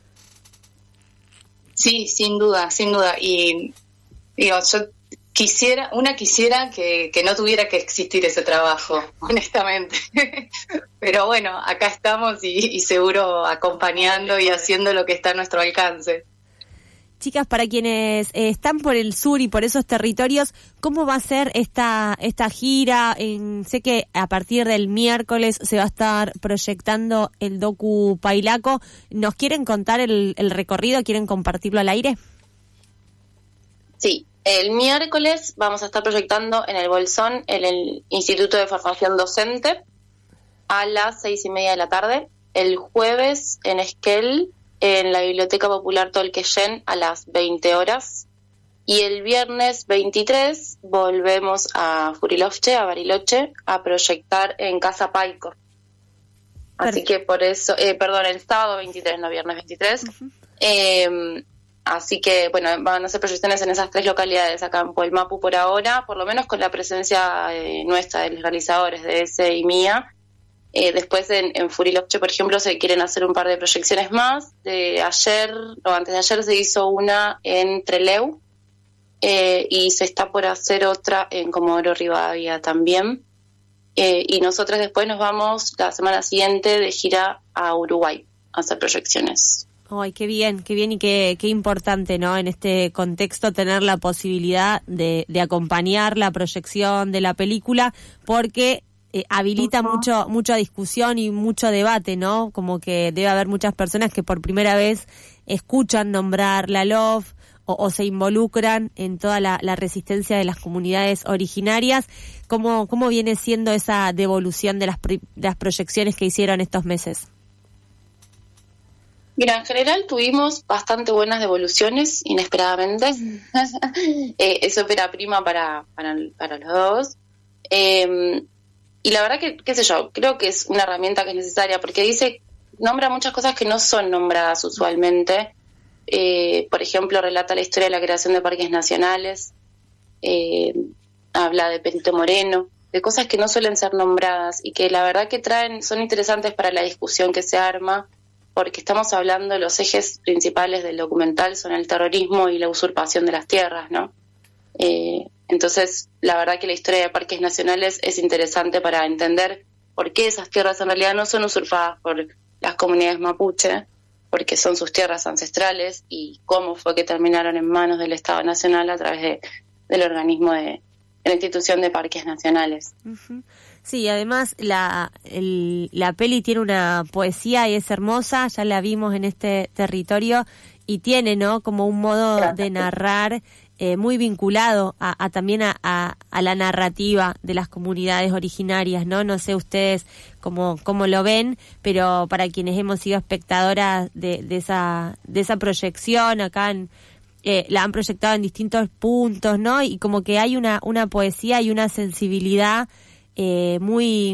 Sí, sin duda. Y digo, yo quisiera que no tuviera que existir ese trabajo, honestamente. Pero bueno, acá estamos y seguro acompañando y haciendo lo que está a nuestro alcance. Chicas, para quienes están por el sur y por esos territorios, ¿cómo va a ser esta gira? Sé que a partir del miércoles se va a estar proyectando el docu Pailaco. ¿Nos quieren contar el recorrido? ¿Quieren compartirlo al aire? Sí, el miércoles vamos a estar proyectando en el Bolsón, en el Instituto de Formación Docente, a las 6:30 de la tarde. El jueves en Esquel, en la Biblioteca Popular Tolqueyen, a las 20 horas. Y el viernes 23 volvemos a Furilovche, a Bariloche, a proyectar en Casa Paico. Así que por eso, el sábado 23, no viernes 23. Así que, bueno, van a hacer proyecciones en esas 3 localidades acá en Puelmapu por ahora, por lo menos con la presencia nuestra, de los realizadores, de ese y mía. Después en Furilovche, por ejemplo, se quieren hacer un par de proyecciones más. Antes de ayer se hizo una en Trelew, y se está por hacer otra en Comodoro Rivadavia también. Y nosotros después nos vamos la semana siguiente de gira a Uruguay a hacer proyecciones. Ay, qué bien y qué importante, ¿no? En este contexto tener la posibilidad de acompañar la proyección de la película, porque habilita mucha discusión y mucho debate, ¿no? Como que debe haber muchas personas que por primera vez escuchan nombrar la LOF o se involucran en toda la resistencia de las comunidades originarias. ¿Cómo viene siendo esa devolución de las proyecciones que hicieron estos meses? Mira, en general tuvimos bastante buenas devoluciones, inesperadamente. Es ópera prima para los dos. Y la verdad que, qué sé yo, creo que es una herramienta que es necesaria, porque nombra muchas cosas que no son nombradas usualmente. Por ejemplo, relata la historia de la creación de parques nacionales, habla de Perito Moreno, de cosas que no suelen ser nombradas y que la verdad que son interesantes para la discusión que se arma, porque estamos hablando, los ejes principales del documental son el terrorismo y la usurpación de las tierras, ¿no? Entonces, la verdad que la historia de parques nacionales es interesante para entender por qué esas tierras en realidad no son usurpadas por las comunidades mapuche, porque son sus tierras ancestrales, y cómo fue que terminaron en manos del Estado Nacional a través del organismo de la institución de parques nacionales. Uh-huh. Sí, además la peli tiene una poesía y es hermosa, ya la vimos en este territorio, y tiene, ¿no?, como un modo de narrar muy vinculado también a la narrativa de las comunidades originarias, ¿no? No sé ustedes cómo lo ven, pero para quienes hemos sido espectadoras de esa proyección acá la han proyectado en distintos puntos, ¿no? Y como que hay una poesía y una sensibilidad muy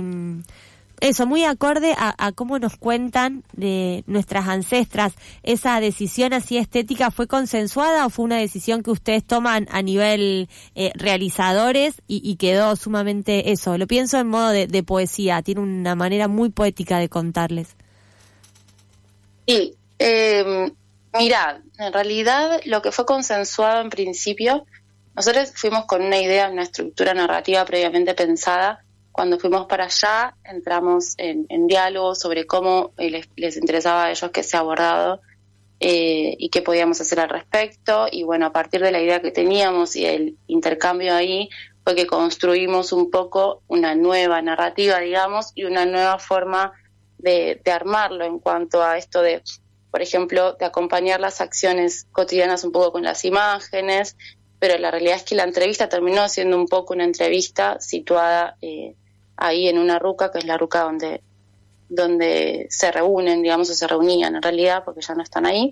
acorde a cómo nos cuentan de nuestras ancestras. ¿Esa decisión así estética fue consensuada o fue una decisión que ustedes toman a nivel realizadores y quedó sumamente eso? Lo pienso en modo de poesía, tiene una manera muy poética de contarles. Sí, mirá, en realidad lo que fue consensuado en principio, nosotros fuimos con una idea, una estructura narrativa previamente pensada. Cuando fuimos para allá, entramos en diálogo sobre cómo les interesaba a ellos que sea abordado y qué podíamos hacer al respecto. Y bueno, a partir de la idea que teníamos y el intercambio ahí, fue que construimos un poco una nueva narrativa, digamos, y una nueva forma de armarlo en cuanto a esto de, por ejemplo, de acompañar las acciones cotidianas un poco con las imágenes, pero la realidad es que la entrevista terminó siendo un poco una entrevista situada ahí en una ruca, que es la ruca donde se reúnen, digamos, o se reunían en realidad, porque ya no están ahí.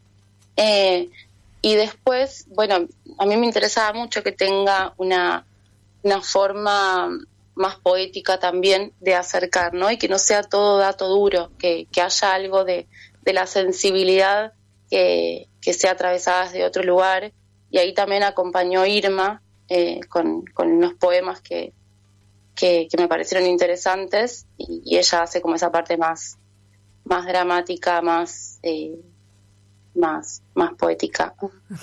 Y después, bueno, a mí me interesaba mucho que tenga una forma más poética también de acercar, ¿no? Y que no sea todo dato duro, que haya algo de la sensibilidad que sea atravesada desde otro lugar. Y ahí también acompañó Irma con unos poemas que me parecieron interesantes, y ella hace como esa parte más dramática, más poética.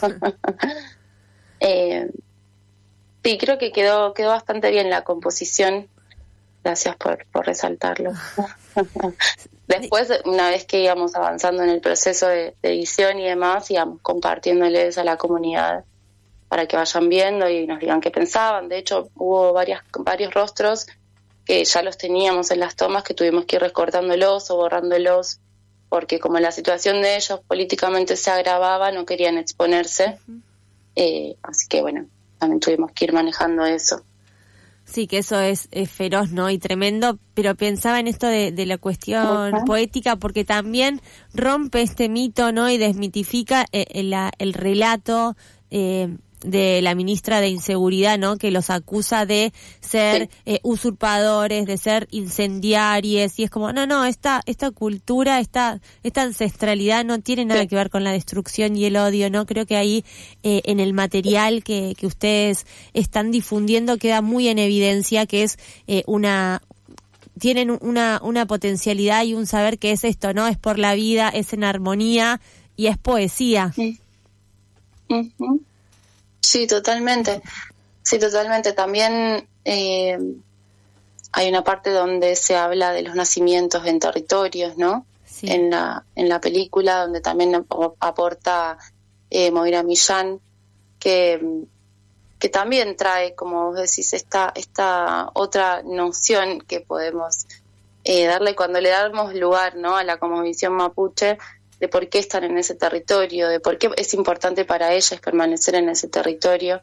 Sí, creo que quedó bastante bien la composición. Gracias por resaltarlo. Después, una vez que íbamos avanzando en el proceso de edición y demás, íbamos compartiéndoles a la comunidad para que vayan viendo y nos digan qué pensaban. De hecho, hubo varios rostros que ya los teníamos en las tomas, que tuvimos que ir recortándolos o borrándolos, porque como la situación de ellos políticamente se agravaba, no querían exponerse. Así que bueno, también tuvimos que ir manejando eso. Sí, que eso es feroz, ¿no? Y tremendo, pero pensaba en esto de la cuestión poética, porque también rompe este mito, ¿no? Y desmitifica el relato de la ministra de Inseguridad, ¿no? Que los acusa de ser usurpadores, de ser incendiarios, y es como, no, esta cultura, esta ancestralidad no tiene nada que ver con la destrucción y el odio, ¿no? Creo que ahí en el material que ustedes están difundiendo queda muy en evidencia que es tienen una potencialidad y un saber que es esto, ¿no? Es por la vida, es en armonía y es poesía. Uh-huh. Sí, totalmente. También hay una parte donde se habla de los nacimientos en territorios, ¿no? Sí. En la película, donde también aporta Moira Millán, que también trae, como vos decís, esta otra noción que podemos darle cuando le damos lugar, ¿no? A la cosmovisión mapuche, de por qué están en ese territorio, de por qué es importante para ellas permanecer en ese territorio.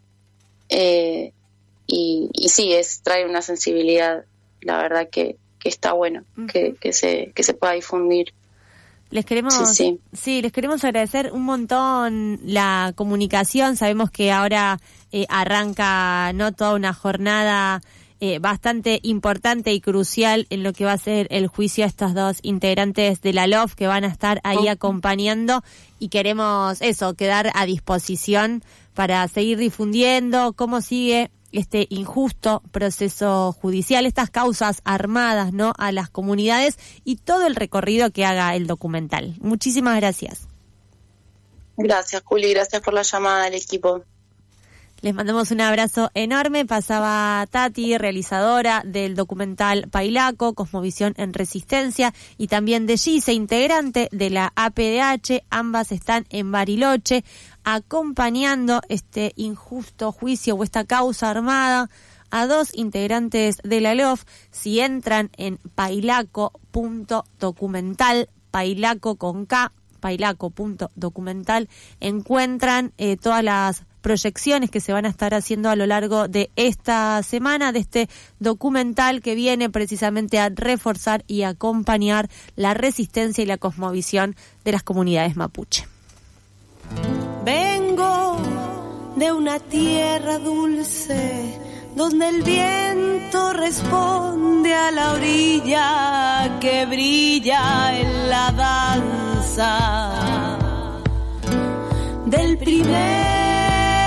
Y sí, trae una sensibilidad, la verdad que está bueno, que se pueda difundir. Les queremos, les queremos agradecer un montón la comunicación. Sabemos que ahora arranca toda una jornada bastante importante y crucial en lo que va a ser el juicio a estos dos integrantes de la LOF que van a estar ahí acompañando, y queremos quedar a disposición para seguir difundiendo cómo sigue este injusto proceso judicial, estas causas armadas, ¿no?, a las comunidades y todo el recorrido que haga el documental. Muchísimas gracias. Gracias, Juli, gracias por la llamada del equipo. Les mandamos un abrazo enorme. Pasaba Tati, realizadora del documental Pailaco, Cosmovisión en Resistencia, y también de Gise, integrante de la APDH. Ambas están en Bariloche acompañando este injusto juicio o esta causa armada a dos integrantes de la LOF. Si entran en pailaco.documental, Pailaco con K, pailaco.documental, encuentran todas las proyecciones que se van a estar haciendo a lo largo de esta semana, de este documental que viene precisamente a reforzar y acompañar la resistencia y la cosmovisión de las comunidades mapuche. Vengo de una tierra dulce, donde el viento responde a la orilla que brilla en la danza del primer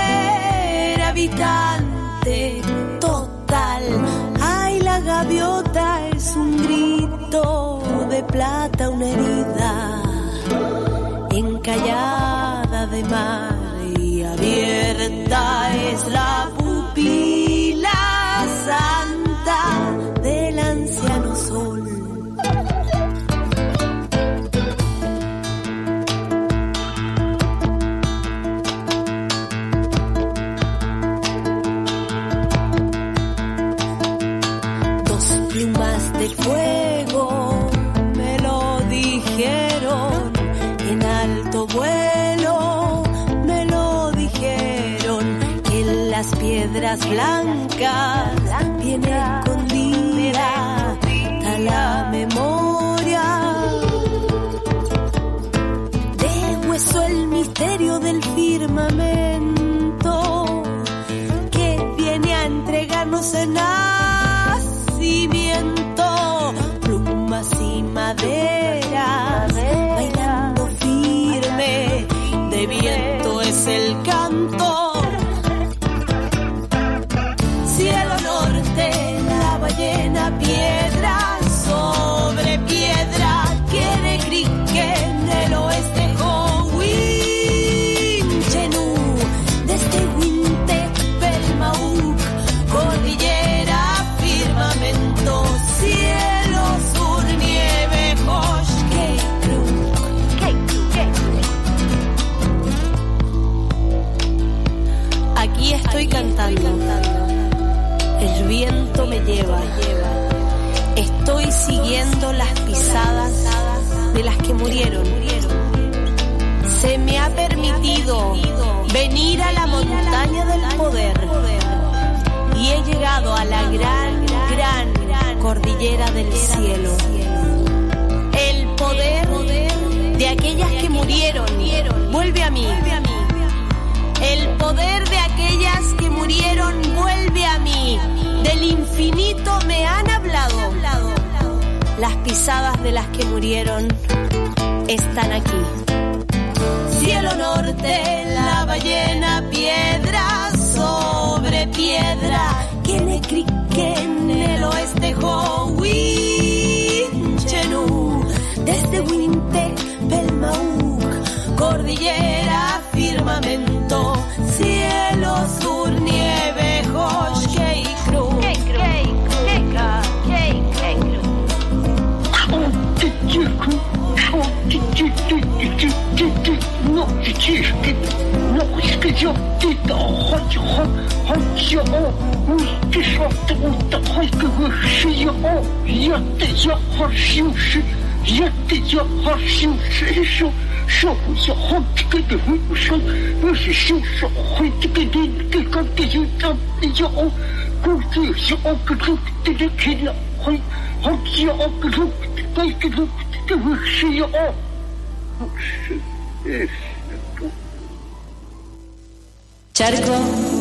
habitante total. Ay, la gaviota es un grito de plata, una herida encallada de mar, y abierta es la pupila santa del anciano sol. De fuego me lo dijeron, en alto vuelo me lo dijeron, que en las piedras blancas viene escondida a la memoria. De hueso el misterio del firmamento que viene a entregarnos en nacimiento, plumas y maderas bailando firme, de viento es el canto. Cielo norte, la ballena, piedra sobre piedra, quiere criquen del oeste, Howin, Chenú, desde Wintec, Belmauk, cordillera, firmamento, cielo, sur, nieve, Hosh, aquí estoy cantando, el viento me lleva, estoy siguiendo las pisadas de las que murieron. Se me ha permitido venir a la montaña del poder. Y he llegado a la gran cordillera del cielo. El poder de aquellas que murieron vuelve a mí. El poder de aquellas que murieron vuelve a mí. Del infinito me han hablado. Las pisadas de las que murieron están aquí. Cielo norte, la ballena, piedra sobre piedra. En el oeste, Huichenú, desde Winte, Belmauk, cordillera, firmamento, cielo, sur, nieve, Hoshkeikru. Charco.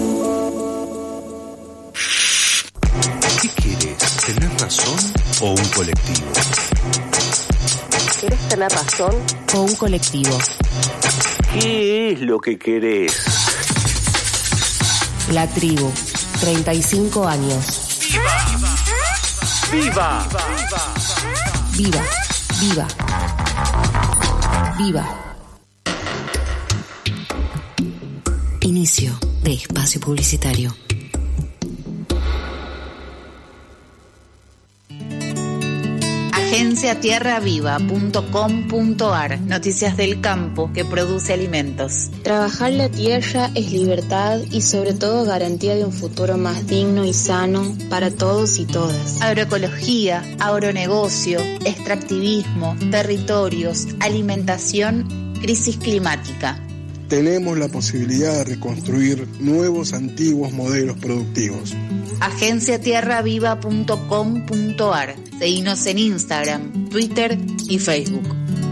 ¿Qué quieres? ¿Tener razón o un colectivo? ¿Querés tener razón o un colectivo? ¿Qué es lo que querés? La tribu, 35 años. ¡Viva! ¡Viva! ¡Viva! ¡Viva! Inicio de espacio publicitario. agenciatierraviva.com.ar. Noticias del campo que produce alimentos. Trabajar la tierra es libertad y sobre todo garantía de un futuro más digno y sano para todos y todas. Agroecología, agronegocio, extractivismo, territorios, alimentación, crisis climática. Tenemos la posibilidad de reconstruir nuevos antiguos modelos productivos. agenciatierraviva.com.ar. Seguinos en Instagram, Twitter y Facebook.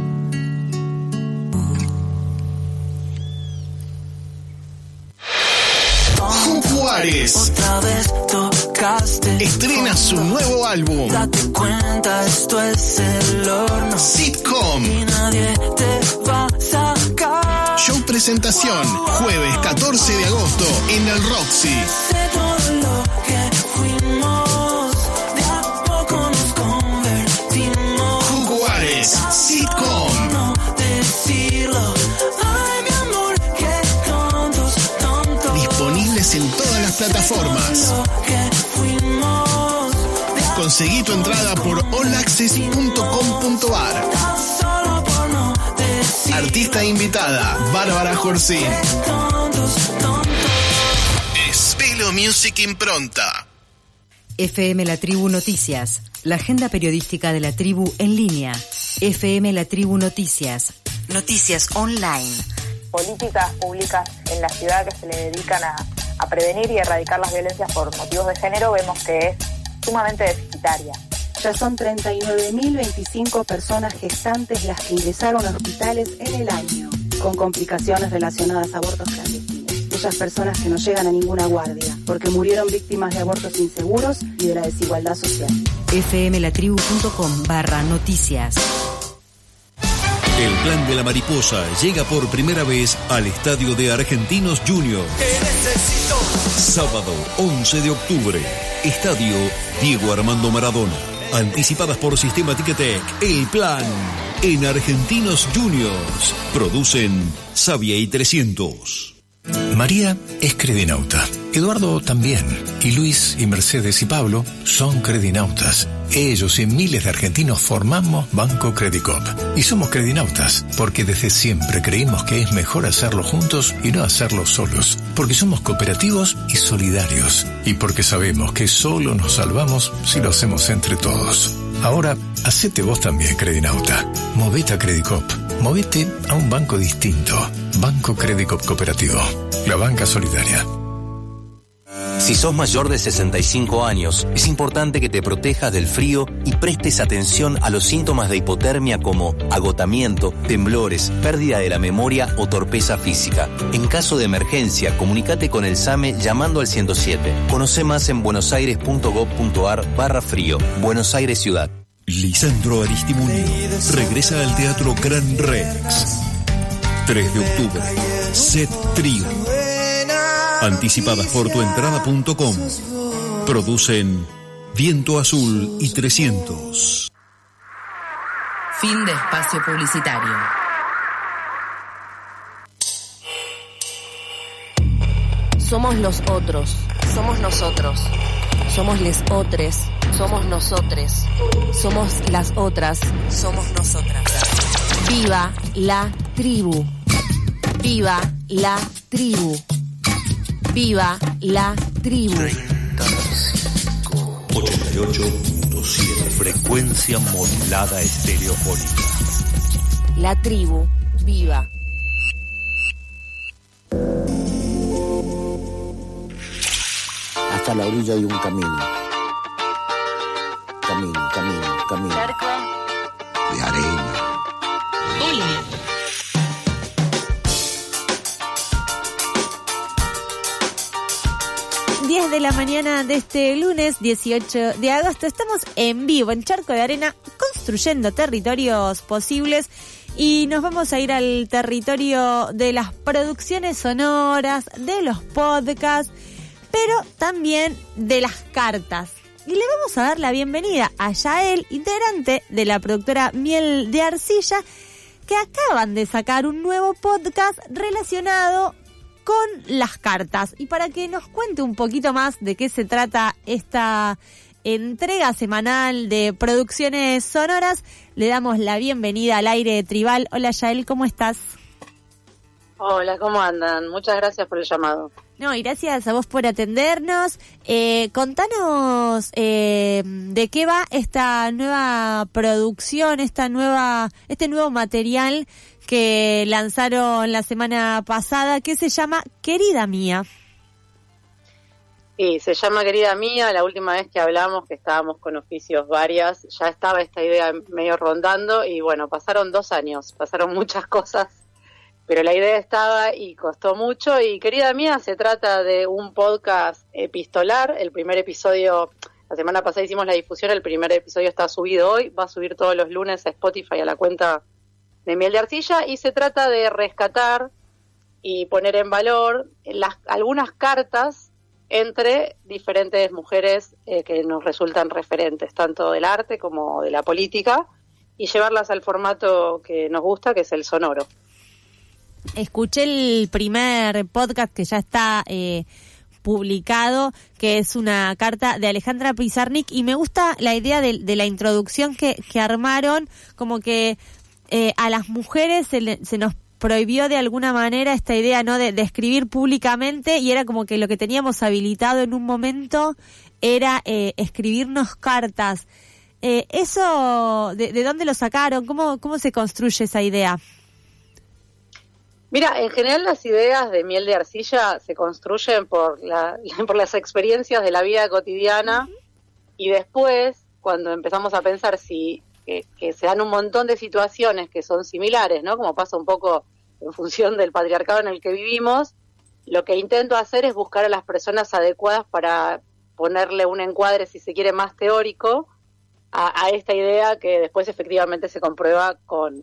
Juárez Otra vez tocaste. estrena su nuevo álbum. Date cuenta, esto es el horno. Sitcom. Y nadie te va a sacar. Show presentación, jueves 14 de agosto en el Roxy. De todo lo que fuimos, de a poco nos convertimos. Juárez, Sitcom. No decirlo. Ay, mi amor, qué tontos. Disponibles en todas las plataformas. Conseguí tu entrada por allaccess.com.ar. Artista invitada, Bárbara Jorcín. Spelo Music Impronta. FM La Tribu Noticias, la agenda periodística de la tribu en línea. FM La Tribu Noticias, noticias online. Políticas públicas en la ciudad que se le dedican a prevenir y erradicar las violencias por motivos de género, vemos que es sumamente deficitaria. Ya son 39.025 personas gestantes las que ingresaron a hospitales en el año, con complicaciones relacionadas a abortos clandestinos. Aquellas personas que no llegan a ninguna guardia, porque murieron víctimas de abortos inseguros y de la desigualdad social. fmlatribu.com/noticias. El Plan de la Mariposa llega por primera vez al estadio de Argentinos Juniors. Sábado 11 de octubre, Estadio Diego Armando Maradona. Anticipadas por Sistema Ticketek, El Plan, en Argentinos Juniors. Producen Savia y 300. María es credinauta, Eduardo también, y Luis y Mercedes y Pablo son credinautas. Ellos y miles de argentinos formamos Banco Credicop. Y somos credinautas porque desde siempre creímos que es mejor hacerlo juntos y no hacerlo solos. Porque somos cooperativos y solidarios. Y porque sabemos que solo nos salvamos si lo hacemos entre todos. Ahora, hacete vos también, Credinauta. Movete a Credicop. Movete a un banco distinto. Banco Credicop Cooperativo. La banca solidaria. Si sos mayor de 65 años, es importante que te protejas del frío y prestes atención a los síntomas de hipotermia como agotamiento, temblores, pérdida de la memoria o torpeza física. En caso de emergencia, comunícate con el SAME llamando al 107. Conoce más en buenosaires.gov.ar/frío. Buenos Aires Ciudad. Lisandro Aristimuño regresa al Teatro Gran Rex. 3 de octubre. Set Trío. Anticipadas por tuentrada.com. Producen Viento Azul y 300. Fin de espacio publicitario. Somos los otros. Somos nosotros. Somos les otres. Somos nosotres. Somos las otras. Somos nosotras. Viva la tribu. Viva la tribu. Viva la tribu. 88.7 frecuencia modulada estereofónica. La tribu. Viva. Hasta la orilla hay un camino. Camino. Cerco. De arena. Hola. De la mañana de este lunes 18 de agosto estamos en vivo en Charco de Arena construyendo territorios posibles y nos vamos a ir al territorio de las producciones sonoras, de los podcasts, pero también de las cartas. Y le vamos a dar la bienvenida a Yael, integrante de la productora Miel de Arcilla, que acaban de sacar un nuevo podcast relacionado con las cartas. Y para que nos cuente un poquito más de qué se trata esta entrega semanal de producciones sonoras, le damos la bienvenida al aire tribal. Hola Yael, ¿cómo estás? Hola, ¿cómo andan? Muchas gracias por el llamado. No, y gracias a vos por atendernos. Contanos de qué va esta nueva producción, este nuevo material que lanzaron la semana pasada, que se llama Querida Mía. Sí, se llama Querida Mía. La última vez que hablamos, que estábamos con oficios varias, ya estaba esta idea medio rondando y bueno, pasaron 2 años, pasaron muchas cosas, pero la idea estaba y costó mucho. Y Querida Mía se trata de un podcast epistolar. El primer episodio, la semana pasada hicimos la difusión, el primer episodio está subido hoy, va a subir todos los lunes a Spotify, a la cuenta de Miel de Arcilla, y se trata de rescatar y poner en valor algunas cartas entre diferentes mujeres que nos resultan referentes, tanto del arte como de la política, y llevarlas al formato que nos gusta, que es el sonoro. Escuché el primer podcast que ya está publicado, que es una carta de Alejandra Pizarnik, y me gusta la idea de la introducción que armaron, como que a las mujeres se nos prohibió de alguna manera esta idea, ¿no?, de escribir públicamente, y era como que lo que teníamos habilitado en un momento era escribirnos cartas. ¿Eso de dónde lo sacaron? ¿Cómo se construye esa idea? Mira, en general las ideas de Miel de Arcilla se construyen por las experiencias de la vida cotidiana, y después, cuando empezamos a pensar que se dan un montón de situaciones que son similares, ¿no? Como pasa un poco en función del patriarcado en el que vivimos, lo que intento hacer es buscar a las personas adecuadas para ponerle un encuadre, si se quiere, más teórico a esta idea, que después efectivamente se comprueba con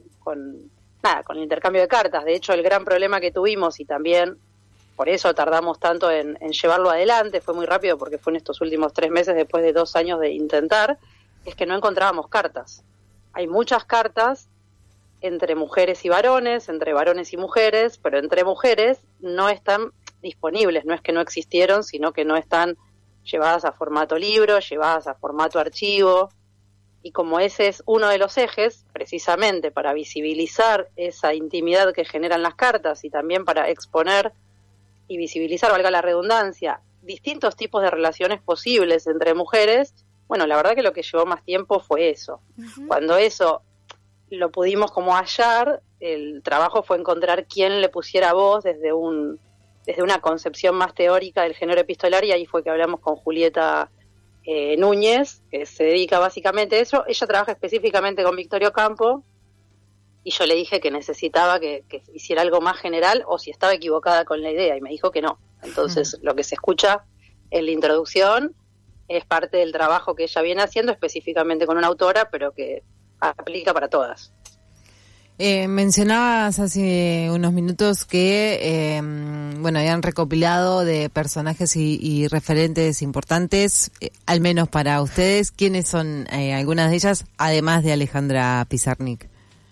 el intercambio de cartas. De hecho, el gran problema que tuvimos, y también por eso tardamos tanto en llevarlo adelante, fue muy rápido porque fue en estos últimos 3 meses, después de 2 años de intentar, es que no encontrábamos cartas. Hay muchas cartas entre mujeres y varones, entre varones y mujeres, pero entre mujeres no están disponibles. No es que no existieron, sino que no están llevadas a formato libro, llevadas a formato archivo. Y como ese es uno de los ejes, precisamente para visibilizar esa intimidad que generan las cartas y también para exponer y visibilizar, valga la redundancia, distintos tipos de relaciones posibles entre mujeres, Bueno, la verdad que lo que llevó más tiempo fue eso. Cuando eso lo pudimos como hallar, el trabajo fue encontrar quién le pusiera voz desde una concepción más teórica del género epistolar, y ahí fue que hablamos con Julieta Núñez, que se dedica básicamente a eso. Ella trabaja específicamente con Victoria Ocampo, y yo le dije que necesitaba que hiciera algo más general o si estaba equivocada con la idea, y me dijo que no. Entonces, lo que se escucha en la introducción es parte del trabajo que ella viene haciendo específicamente con una autora, pero que aplica para todas. Mencionabas hace unos minutos que habían recopilado de personajes y referentes importantes, al menos para ustedes. ¿Quiénes son algunas de ellas, además de Alejandra Pizarnik?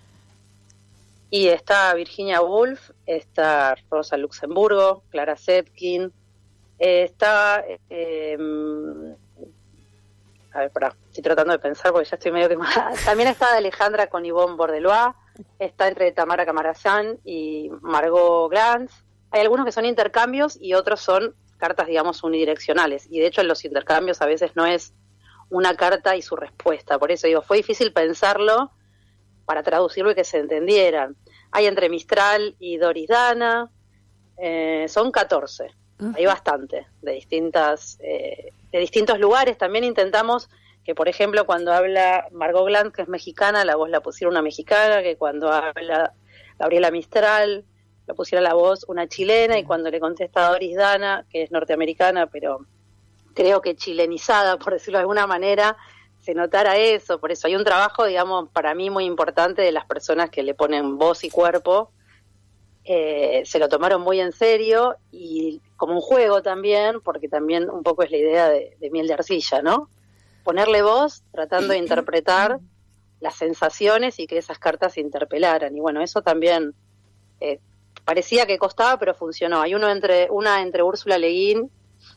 Y está Virginia Woolf, está Rosa Luxemburgo, Clara Zetkin, está... estoy tratando de pensar porque ya estoy medio quemada. También está Alejandra con Yvonne Bordelois, está entre Tamara Camarasán y Margot Glantz. Hay algunos que son intercambios y otros son cartas, digamos, unidireccionales. Y de hecho en los intercambios a veces no es una carta y su respuesta. Por eso digo, fue difícil pensarlo para traducirlo y que se entendieran. Hay entre Mistral y Doris Dana, son 14. Hay bastante, de distintos lugares. También intentamos que, por ejemplo, cuando habla Margot Glantz, que es mexicana, la voz la pusiera una mexicana, que cuando habla Gabriela Mistral, la pusiera la voz una chilena, y cuando le contesta a Doris Dana, que es norteamericana, pero creo que chilenizada, por decirlo de alguna manera, se notara eso. Por eso hay un trabajo, digamos, para mí muy importante de las personas que le ponen voz y cuerpo. Se lo tomaron muy en serio y como un juego también, porque también un poco es la idea de Miel de Arcilla, ¿no? Ponerle voz tratando de interpretar las sensaciones y que esas cartas se interpelaran. Y bueno, eso también parecía que costaba, pero funcionó. Hay una entre Úrsula Le Guin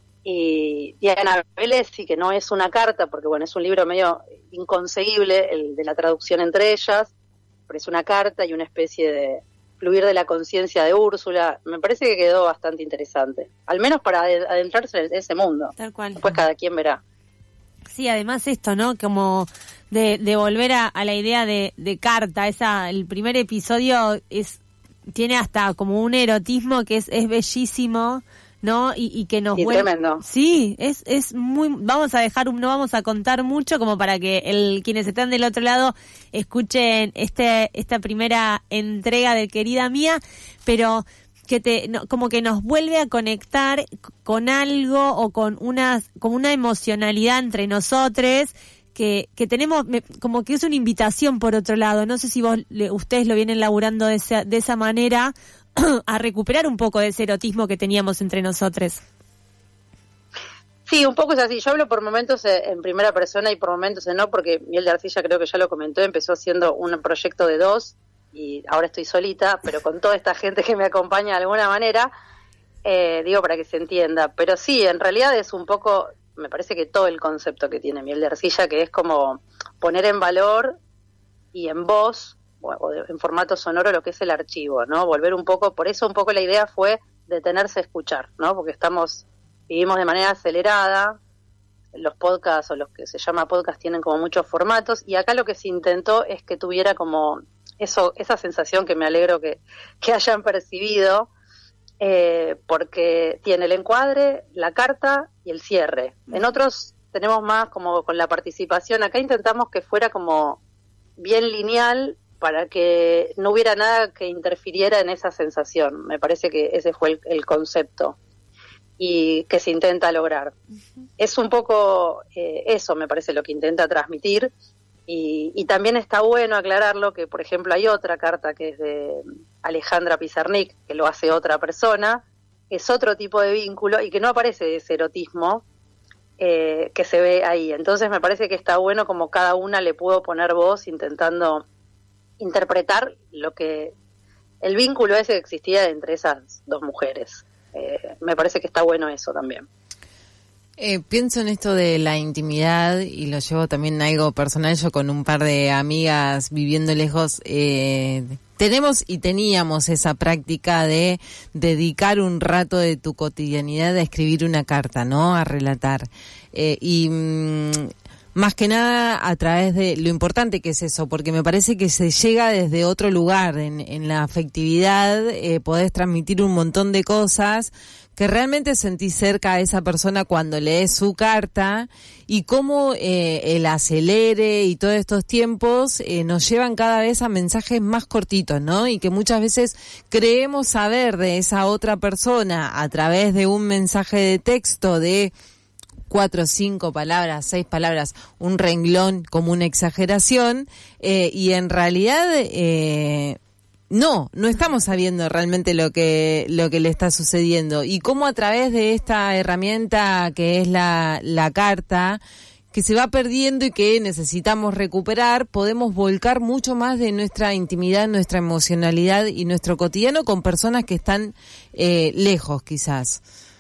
y Diana Vélez, y que no es una carta, porque bueno, es un libro medio inconseguible el de la traducción entre ellas, pero es una carta y una especie de fluir de la conciencia de Úrsula. Me parece que quedó bastante interesante, al menos para adentrarse en ese mundo. Tal cual. Después cada quien verá. Sí, además esto, ¿no? Como de volver a la idea de carta. El primer episodio tiene hasta como un erotismo que es bellísimo, ¿no? Y que nos vuelve... tremendo. Sí, es muy... no vamos a contar mucho como para que quienes están del otro lado escuchen esta primera entrega de Querida Mía, pero como que nos vuelve a conectar con algo o con una emocionalidad entre nosotros que tenemos, como que es una invitación por otro lado. No sé si ustedes lo vienen laburando de esa manera, a recuperar un poco de ese erotismo que teníamos entre nosotros. Sí, un poco es así. Yo hablo por momentos en primera persona y por momentos en no, porque Miel de Arcilla, creo que ya lo comentó, empezó siendo un proyecto de 2 y ahora estoy solita, pero con toda esta gente que me acompaña de alguna manera, digo para que se entienda. Pero sí, en realidad es un poco, me parece que todo el concepto que tiene Miel de Arcilla, que es como poner en valor y en voz, o en formato sonoro, lo que es el archivo, ¿no? Volver un poco, por eso un poco la idea fue detenerse a escuchar, ¿no? Porque vivimos de manera acelerada, los podcasts o los que se llama podcast tienen como muchos formatos, y acá lo que se intentó es que tuviera como esa sensación que me alegro que hayan percibido, porque tiene el encuadre, la carta y el cierre. En otros tenemos más como con la participación, acá intentamos que fuera como bien lineal, para que no hubiera nada que interfiriera en esa sensación. Me parece que ese fue el concepto y que se intenta lograr. Es un poco eso, me parece, lo que intenta transmitir, y también está bueno aclararlo que, por ejemplo, hay otra carta que es de Alejandra Pizarnik, que lo hace otra persona, es otro tipo de vínculo y que no aparece ese erotismo que se ve ahí. Entonces me parece que está bueno como cada una le pudo poner voz intentando interpretar el vínculo ese que existía entre esas dos mujeres. Me parece que está bueno eso también. Pienso en esto de la intimidad y lo llevo también a algo personal. Yo con un par de amigas viviendo lejos tenemos y teníamos esa práctica de dedicar un rato de tu cotidianidad a escribir una carta, ¿no? A relatar. más que nada a través de lo importante que es eso, porque me parece que se llega desde otro lugar, en la afectividad, podés transmitir un montón de cosas que realmente sentís cerca a esa persona cuando lees su carta, y cómo el acelere y todos estos tiempos nos llevan cada vez a mensajes más cortitos, ¿no? Y que muchas veces creemos saber de esa otra persona a través de un mensaje de texto de 4, 5 palabras, 6 palabras, un renglón como una exageración, y en realidad no estamos sabiendo realmente lo que le está sucediendo, y cómo a través de esta herramienta que es la carta, que se va perdiendo y que necesitamos recuperar, podemos volcar mucho más de nuestra intimidad, nuestra emocionalidad y nuestro cotidiano con personas que están lejos quizás.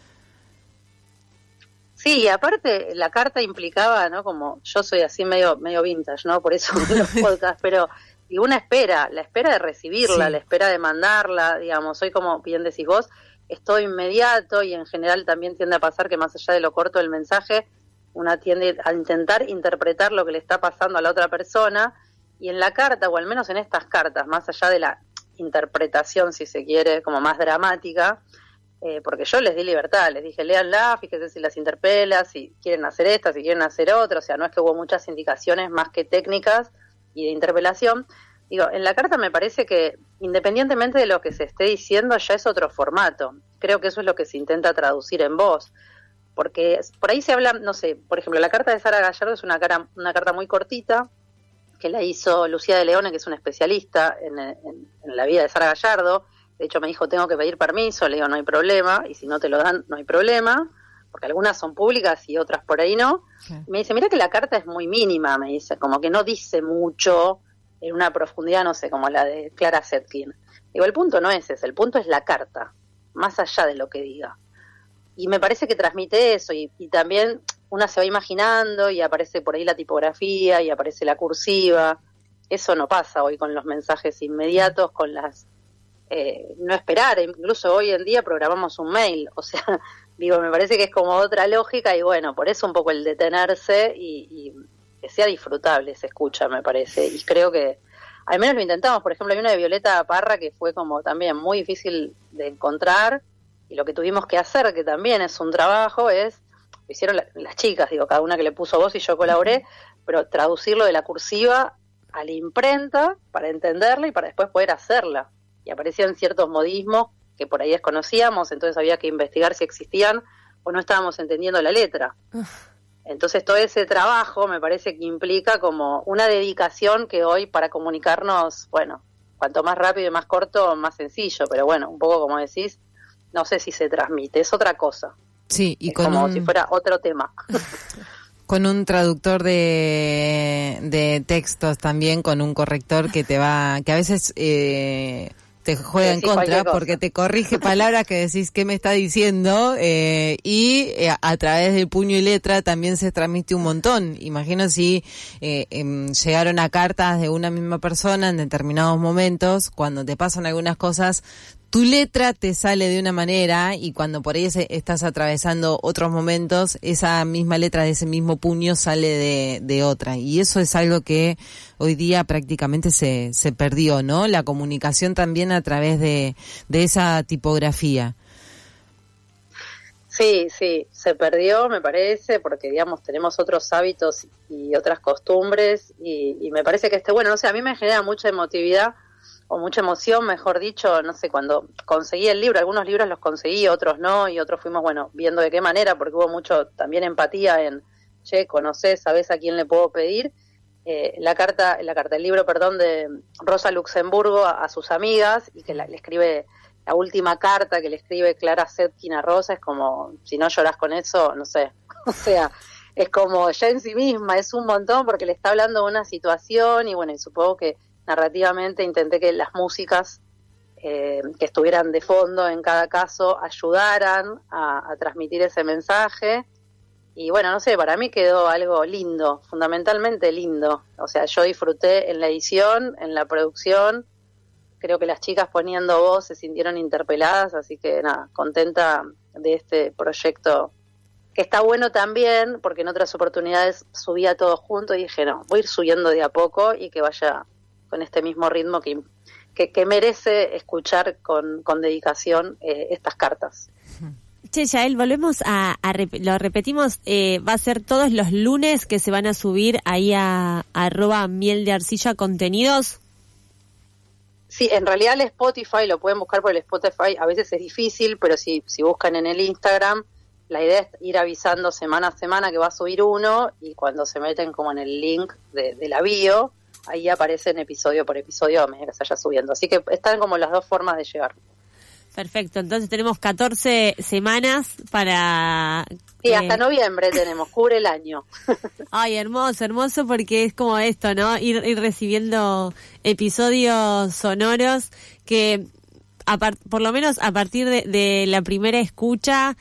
Sí, y aparte la carta implicaba, ¿no? Como yo soy así medio vintage, ¿no? Por eso los podcasts, pero y una espera, la espera de recibirla, la espera de mandarla, digamos, hoy como bien decís vos, es todo inmediato, y en general también tiende a pasar que más allá de lo corto del mensaje, una tiende a intentar interpretar lo que le está pasando a la otra persona, y en la carta, o al menos en estas cartas, más allá de la interpretación, si se quiere, como más dramática, porque yo les di libertad, les dije, léanla, fíjense si las interpela, si quieren hacer esta, si quieren hacer otra, o sea, no es que hubo muchas indicaciones más que técnicas y de interpelación. Digo, en la carta me parece que, independientemente de lo que se esté diciendo, ya es otro formato. Creo que eso es lo que se intenta traducir en voz, porque por ahí se habla, no sé, por ejemplo, la carta de Sara Gallardo es una carta muy cortita, que la hizo Lucía de Leone, que es una especialista en la vida de Sara Gallardo. De hecho me dijo, tengo que pedir permiso, le digo, no hay problema, y si no te lo dan, no hay problema, porque algunas son públicas y otras por ahí no. Sí. Me dice, mira que la carta es muy mínima, me dice, como que no dice mucho en una profundidad, no sé, como la de Clara Zetkin. Digo, el punto no es ese, el punto es la carta, más allá de lo que diga. Y me parece que transmite eso, y también una se va imaginando, y aparece por ahí la tipografía, y aparece la cursiva. Eso no pasa hoy con los mensajes inmediatos, con las... no esperar, incluso hoy en día programamos un mail, o sea, digo, me parece que es como otra lógica, y bueno, por eso un poco el detenerse y que sea disfrutable se escucha, me parece, y creo que al menos lo intentamos. Por ejemplo, hay una de Violeta Parra que fue como también muy difícil de encontrar, y lo que tuvimos que hacer, que también es un trabajo, lo hicieron las chicas, digo, cada una que le puso voz y yo colaboré, pero traducirlo de la cursiva a la imprenta para entenderla y para después poder hacerla. Y aparecían ciertos modismos que por ahí desconocíamos, entonces había que investigar si existían o no estábamos entendiendo la letra. Entonces todo ese trabajo me parece que implica como una dedicación que hoy para comunicarnos, bueno, cuanto más rápido y más corto, más sencillo, pero bueno, un poco como decís, no sé si se transmite, es otra cosa. Sí, y es como si fuera otro tema. Con un traductor de textos también, con un corrector que te va, que a veces te juega en contra porque te corrige palabras que decís qué me está diciendo, y a través del puño y letra también se transmite un montón. Imagino si llegaron a cartas de una misma persona en determinados momentos, cuando te pasan algunas cosas, tu letra te sale de una manera, y cuando por ahí estás atravesando otros momentos, esa misma letra de ese mismo puño sale de otra. Y eso es algo que hoy día prácticamente se perdió, ¿no? La comunicación también a través de esa tipografía. Sí, se perdió, me parece, porque, digamos, tenemos otros hábitos y otras costumbres, y me parece que bueno, no sé, a mí me genera mucha emotividad, o mucha emoción, mejor dicho, no sé, cuando conseguí el libro. Algunos libros los conseguí, otros no, y otros fuimos, bueno, viendo de qué manera, porque hubo mucho también empatía en, che, conocés, sabés a quién le puedo pedir. El libro, de Rosa Luxemburgo a sus amigas, y que le escribe la última carta que le escribe Clara Zetkin a Rosa, es como, si no llorás con eso, no sé, o sea, es como ya en sí misma, es un montón, porque le está hablando de una situación, y bueno, y supongo que narrativamente intenté que las músicas que estuvieran de fondo en cada caso ayudaran a transmitir ese mensaje. Y bueno, no sé, para mí quedó algo lindo, fundamentalmente lindo. O sea, yo disfruté en la edición, en la producción. Creo que las chicas poniendo voz se sintieron interpeladas, así que nada, contenta de este proyecto está bueno también, porque en otras oportunidades subía todo junto y dije, no, voy a ir subiendo de a poco y que vaya con este mismo ritmo que merece escuchar con dedicación estas cartas. Che, Yael, volvemos lo repetimos, va a ser todos los lunes que se van a subir ahí a @mieldearcilla contenidos. Sí, en realidad el Spotify, lo pueden buscar por el Spotify, a veces es difícil, pero si buscan en el Instagram, la idea es ir avisando semana a semana que va a subir uno, y cuando se meten como en el link de la bio, ahí aparecen episodio por episodio a medida que se vaya subiendo. Así que están como las dos formas de llegar. Perfecto, entonces tenemos 14 semanas para... Sí, hasta noviembre tenemos, cubre el año. Ay, hermoso, porque es como esto, ¿no? Ir recibiendo episodios sonoros que, por lo menos a partir de la primera escucha,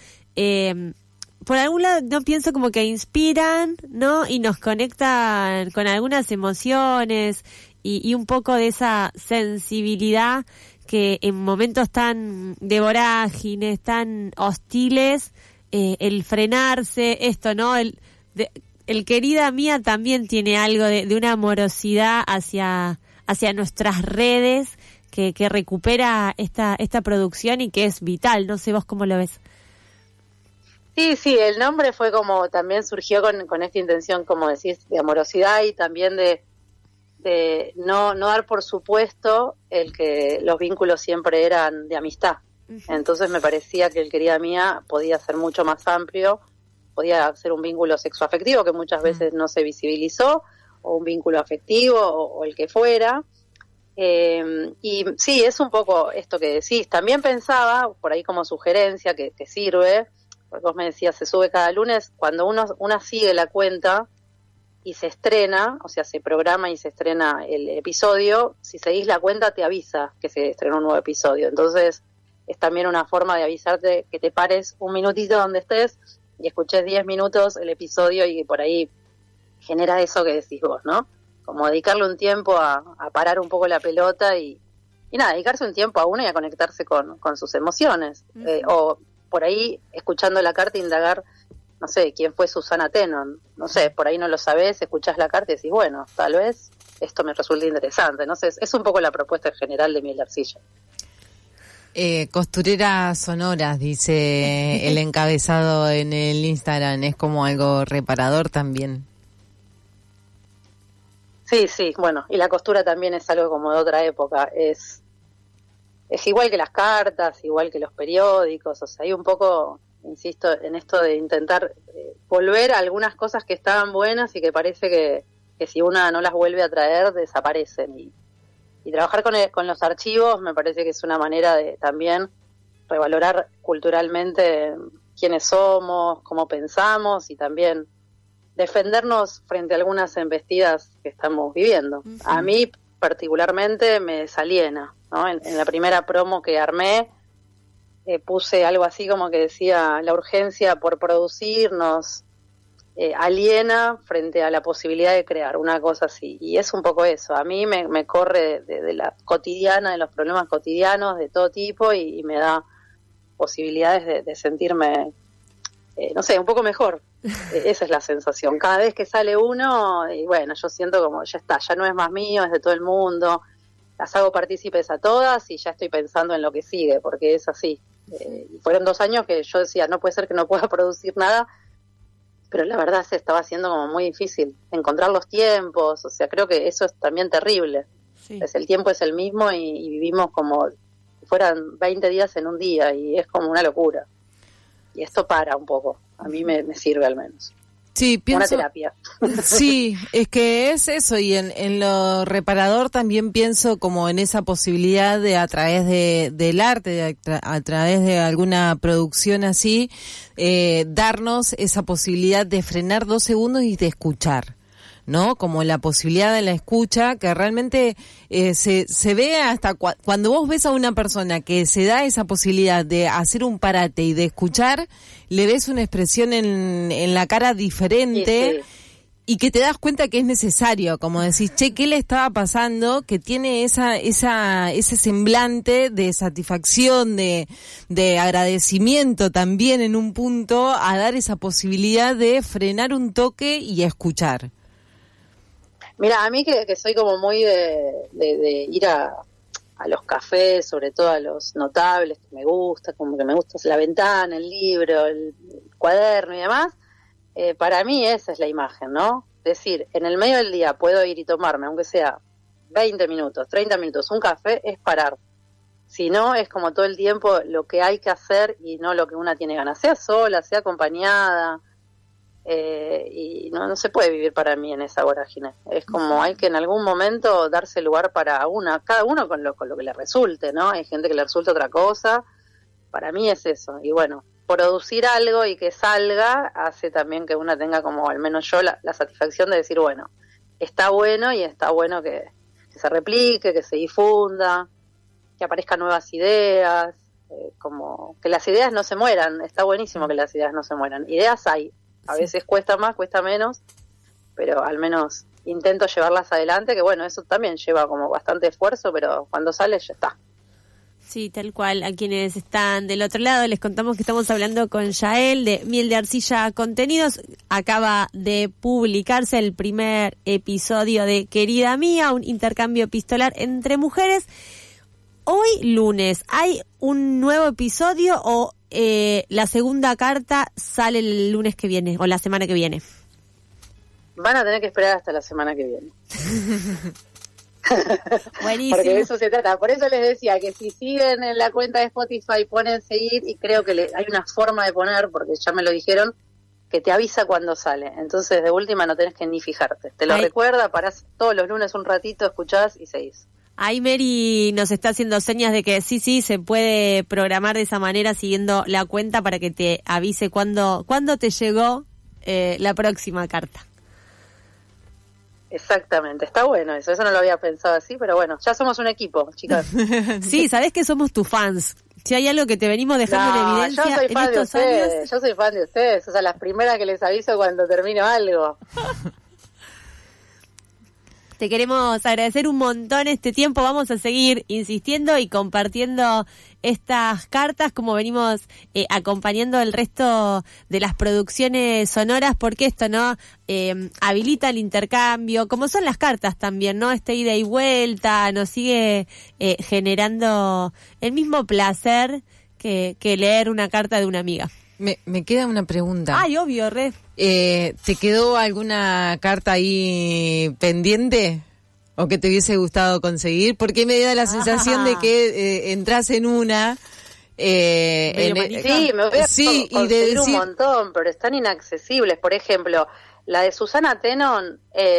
por algún lado no pienso como que inspiran, ¿no? Y nos conectan con algunas emociones y un poco de esa sensibilidad que en momentos tan de vorágines, tan hostiles, el frenarse, esto, ¿no? El querida mía también tiene algo de una amorosidad hacia nuestras redes que recupera esta producción y que es vital. No sé vos cómo lo ves. Sí, el nombre fue como, también surgió con esta intención, como decís, de amorosidad y también de no dar por supuesto el que los vínculos siempre eran de amistad. Entonces me parecía que el querida mía podía ser mucho más amplio, podía ser un vínculo sexoafectivo que muchas veces no se visibilizó, o un vínculo afectivo, o el que fuera. Y sí, es un poco esto que decís. También pensaba, por ahí como sugerencia, que sirve, porque vos me decías, se sube cada lunes, cuando una sigue la cuenta y se estrena, o sea, se programa y se estrena el episodio, si seguís la cuenta te avisa que se estrenó un nuevo episodio. Entonces es también una forma de avisarte que te pares un minutito donde estés y escuches 10 minutos el episodio, y por ahí genera eso que decís vos, ¿no? Como dedicarle un tiempo a parar un poco la pelota y nada, dedicarse un tiempo a uno y a conectarse con sus emociones. O por ahí, escuchando la carta, indagar, no sé, quién fue Susana Tenon, no sé, por ahí no lo sabés, escuchás la carta y decís, bueno, tal vez esto me resulta interesante, no sé, es un poco la propuesta en general de Miel de Arcilla. Costureras sonoras, dice el encabezado en el Instagram, es como algo reparador también. Sí, bueno, y la costura también es algo como de otra época, es igual que las cartas, igual que los periódicos, o sea, hay un poco, insisto, en esto de intentar volver a algunas cosas que estaban buenas y que parece que si una no las vuelve a traer, desaparecen. Y trabajar con los archivos me parece que es una manera de también revalorar culturalmente quiénes somos, cómo pensamos y también defendernos frente a algunas embestidas que estamos viviendo. Uh-huh. A mí particularmente me desaliena, ¿no? En la primera promo que armé puse algo así como que decía, la urgencia por producirnos aliena frente a la posibilidad de crear, una cosa así, y es un poco eso. A mí me corre de la cotidiana, de los problemas cotidianos de todo tipo, y me da posibilidades de sentirme, no sé, un poco mejor. Esa es la sensación. Cada vez que sale uno, y bueno, yo siento como, ya está, ya no es más mío, es de todo el mundo, las hago partícipes a todas y ya estoy pensando en lo que sigue, porque es así. Y fueron 2 años que yo decía, no puede ser que no pueda producir nada, pero la verdad se estaba haciendo como muy difícil encontrar los tiempos, o sea, creo que eso es también terrible. Sí. El tiempo es el mismo y vivimos como si fueran 20 días en un día, y es como una locura. Y esto para un poco, a mí me sirve al menos. Sí, pienso, una terapia. Sí, es que es eso, y en lo reparador también pienso como en esa posibilidad de a través del arte, a través de alguna producción así, darnos esa posibilidad de frenar 2 segundos y de escuchar, ¿no? Como la posibilidad de la escucha, que realmente se ve hasta cuando vos ves a una persona que se da esa posibilidad de hacer un parate y de escuchar, le ves una expresión en la cara diferente. Sí. Y que te das cuenta que es necesario, como decís, che, ¿qué le estaba pasando? Que tiene ese semblante de satisfacción, de agradecimiento también en un punto, a dar esa posibilidad de frenar un toque y escuchar. Mira, a mí que soy como muy de ir a los cafés, sobre todo a los notables, que me gusta, como que me gusta la ventana, el libro, el cuaderno y demás. Para mí esa es la imagen, ¿no? Es decir, en el medio del día puedo ir y tomarme, aunque sea 20 minutos, 30 minutos, un café, es parar. Si no, es como todo el tiempo lo que hay que hacer y no lo que una tiene ganas, sea sola, sea acompañada, y no se puede vivir para mí en esa vorágine. Es como hay que en algún momento darse lugar para cada uno con lo que le resulte, ¿no? Hay gente que le resulta otra cosa, para mí es eso, y bueno, producir algo y que salga hace también que una tenga como, al menos yo, la satisfacción de decir, bueno, está bueno y está bueno que se replique, que se difunda, que aparezcan nuevas ideas, como que las ideas no se mueran. Está buenísimo que las ideas no se mueran. Ideas hay, a veces cuesta más, cuesta menos, pero al menos intento llevarlas adelante, que bueno, eso también lleva como bastante esfuerzo, pero cuando sale ya está. Sí, tal cual. A quienes están del otro lado les contamos que estamos hablando con Yael de Miel de Arcilla Contenidos. Acaba de publicarse el primer episodio de Querida Mía, un intercambio epistolar entre mujeres. Hoy lunes, ¿hay un nuevo episodio o la segunda carta sale el lunes que viene o la semana que viene? Van a tener que esperar hasta la semana que viene. Buenísimo. Porque de eso se trata. Por eso les decía que si siguen en la cuenta de Spotify, ponen seguir, y creo que hay una forma de poner, porque ya me lo dijeron, que te avisa cuando sale. Entonces, de última, no tenés que ni fijarte. Te lo recuerda, parás todos los lunes un ratito, escuchás y seguís. Ahí Mary nos está haciendo señas de que sí, se puede programar de esa manera siguiendo la cuenta para que te avise cuándo te llegó la próxima carta. Exactamente, está bueno eso no lo había pensado así, pero bueno, ya somos un equipo, chicas. Sí, sabés que somos tus fans. Si hay algo que te venimos dejando en evidencia yo soy en fan estos de ustedes, años... Yo soy fan de ustedes, o sea, las primeras que les aviso cuando termino algo. Te queremos agradecer un montón este tiempo. Vamos a seguir insistiendo y compartiendo estas cartas, como venimos acompañando el resto de las producciones sonoras, porque esto, ¿no? Habilita el intercambio, como son las cartas también, ¿no? Esta ida y vuelta nos sigue generando el mismo placer que leer una carta de una amiga. Me queda una pregunta. Ay, obvio, re. ¿Te quedó alguna carta ahí pendiente? ¿O que te hubiese gustado conseguir? Porque me da la sensación de que entras en una... sí, me voy a conseguir un montón, pero están inaccesibles. Por ejemplo, la de Susana Tenon,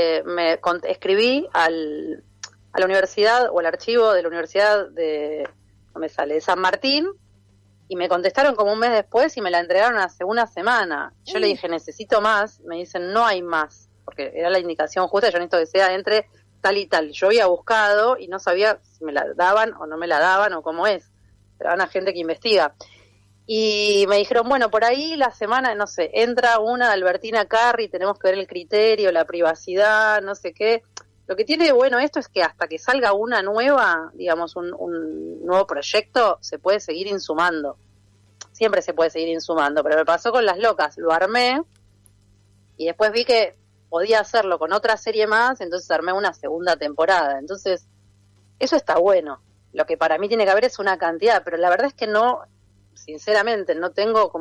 escribí a la universidad, o al archivo de la universidad de San Martín, y me contestaron como un mes después y me la entregaron hace una semana. Yo le dije, necesito más. Me dicen, no hay más, porque era la indicación justa. Yo necesito que sea entre tal y tal. Yo había buscado y no sabía si me la daban o no me la daban o cómo es. Pero van a gente que investiga. Y me dijeron, bueno, por ahí la semana, no sé, entra una de Albertina Carri, tenemos que ver el criterio, la privacidad, no sé qué. Lo que tiene de bueno esto es que hasta que salga una nueva, digamos, un nuevo proyecto, se puede seguir insumando. Siempre se puede seguir insumando, pero me pasó con Las Locas. Lo armé y después vi que podía hacerlo con otra serie más, entonces armé una segunda temporada. Entonces, eso está bueno. Lo que para mí tiene que haber es una cantidad, pero la verdad es que no, sinceramente, no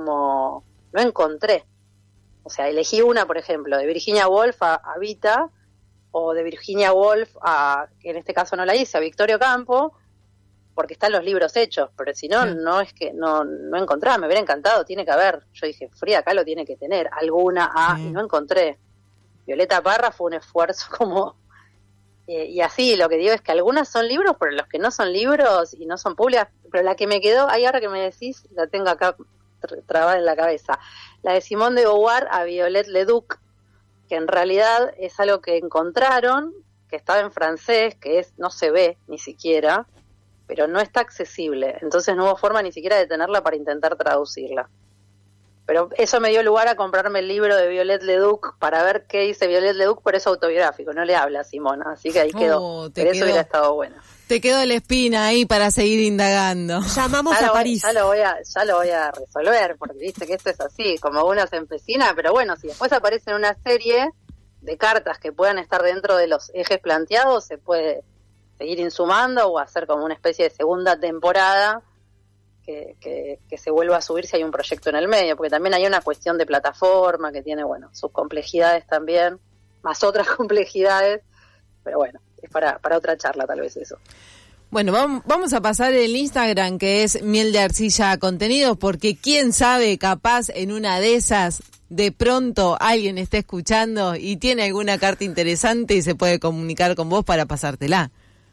encontré. O sea, elegí una, por ejemplo, de Virginia Woolf a Vita, o de Virginia Woolf que en este caso no la hice, a Victorio Campo, porque están los libros hechos, pero si no, no es que no encontraba, me hubiera encantado, tiene que haber. Yo dije, Frida acá lo tiene que tener, alguna y no encontré. Violeta Parra fue un esfuerzo como... y así, lo que digo es que algunas son libros, pero los que no son libros y no son públicas, pero la que me quedó, ahí ahora que me decís, la tengo acá trabada en la cabeza, la de Simone de Beauvoir a Violette Leduc, que en realidad es algo que encontraron, que estaba en francés, que no se ve ni siquiera, pero no está accesible, entonces no hubo forma ni siquiera de tenerla para intentar traducirla. Pero eso me dio lugar a comprarme el libro de Violette Leduc para ver qué dice Violette Leduc, pero es autobiográfico, no le habla a Simona, así que ahí quedó. Pero eso hubiera estado bueno. Te quedó la espina ahí para seguir indagando. Llamamos a París. Ya lo voy a resolver, porque viste que esto es así, como uno se empecina, pero bueno, si después aparece en una serie de cartas que puedan estar dentro de los ejes planteados, se puede seguir insumando o hacer como una especie de segunda temporada que se vuelva a subir si hay un proyecto en el medio, porque también hay una cuestión de plataforma que tiene, bueno, sus complejidades también, más otras complejidades, pero bueno, es para otra charla tal vez eso. Bueno, vamos a pasar el Instagram, que es Miel de Arcilla Contenidos, porque quién sabe, capaz en una de esas de pronto alguien está escuchando y tiene alguna carta interesante y se puede comunicar con vos para pasártela.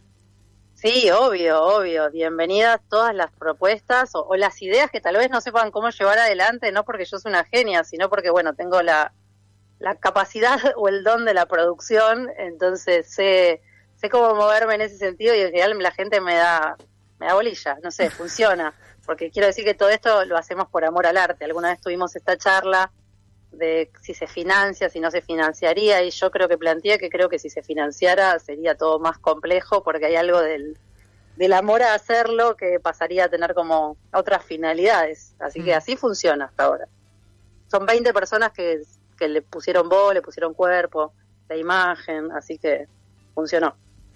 Sí, obvio. Bienvenidas todas las propuestas o las ideas que tal vez no sepan cómo llevar adelante, no porque yo soy una genia, sino porque, bueno, tengo la capacidad o el don de la producción, entonces sé cómo moverme en ese sentido y en general la gente me da bolilla, no sé, funciona, porque quiero decir que todo esto lo hacemos por amor al arte. Alguna vez tuvimos esta charla de si se financia, si no se financiaría, y yo creo que si se financiara sería todo más complejo, porque hay algo del amor a hacerlo que pasaría a tener como otras finalidades, así que así funciona hasta ahora. Son 20 personas que le pusieron voz, le pusieron cuerpo, la imagen, así que funcionó.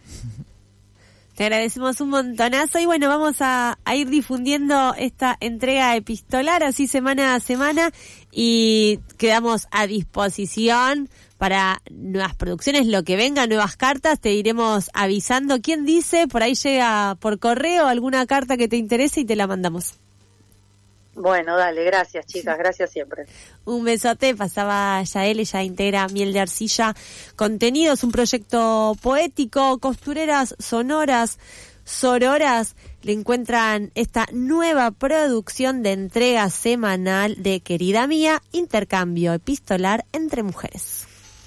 Te agradecemos un montonazo y bueno, vamos a ir difundiendo esta entrega epistolar así semana a semana y quedamos a disposición para nuevas producciones, lo que venga, nuevas cartas, te iremos avisando. ¿Quién dice? Por ahí llega por correo alguna carta que te interese y te la mandamos. Bueno, dale, gracias chicas, gracias siempre. Un besote, pasaba Yael, ella integra Miel de Arcilla Contenidos, un proyecto poético, costureras sonoras, sororas, le encuentran esta nueva producción de entrega semanal de Querida Mía, intercambio epistolar entre mujeres.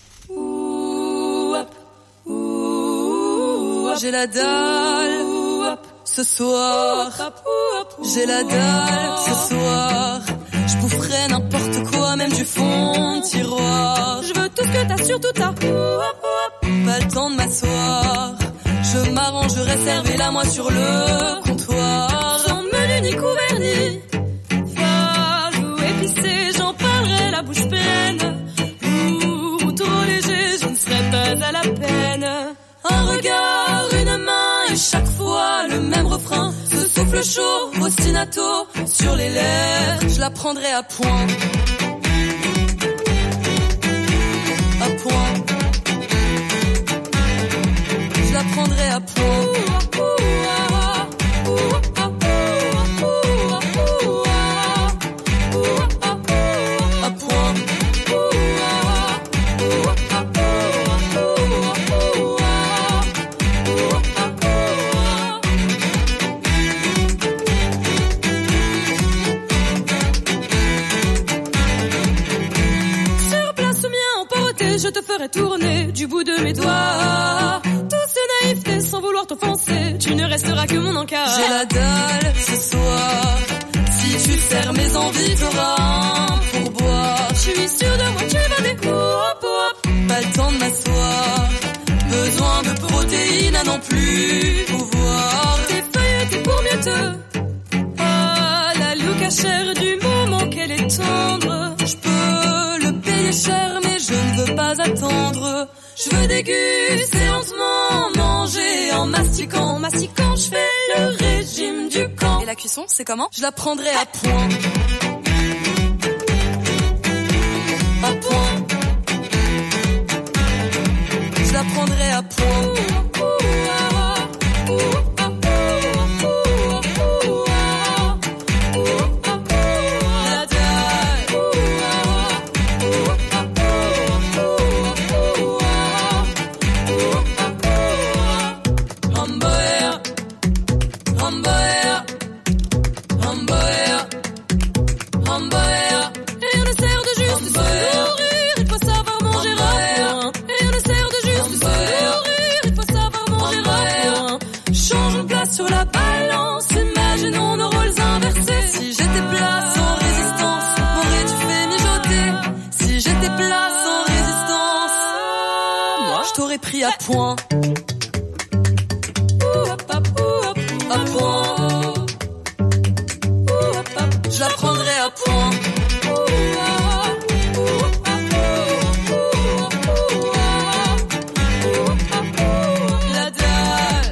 J'ai la dalle ce soir, j'ai la dalle ce soir, je boufferai n'importe quoi, même du fond de tiroir. Je veux tout ce que t'as, surtout t'as pas le temps de m'asseoir. Je m'arrangerai, servez-la moi sur le comptoir. Sans menu ni couvert ni phare ou épicé, j'en parlerai la bouche pleine. Ou trop léger, je ne serai pas à la peine. Un regard, une main et chaque fois le même refrain. Ce souffle chaud, ostinato sur les lèvres, je la prendrai à point. À point. Je la prendrai à point. Je te ferai tourner du bout de mes doigts. Tout ce naïveté sans vouloir t'offenser, tu ne resteras que mon encart. J'ai la dalle ce soir, si tu serres mes envies t'auras un pourboire. Je suis sûre de moi, tu vas m'écouter. Pas le temps de m'asseoir, besoin de protéines à n'en plus pouvoir. T'es feuilletée pour mieux te... Ah, la louque chère du moment qu'elle est tendre. Je peux le payer cher mais je ne veux pas attendre. Je veux déguster lentement, manger en mastiquant. En mastiquant, je fais le régime du camp. Et la cuisson, c'est comment? Je la prendrai à point. À point. Je la prendrai à point. t'aurais pris à point. À point. Je la prendrai à point. La dalle.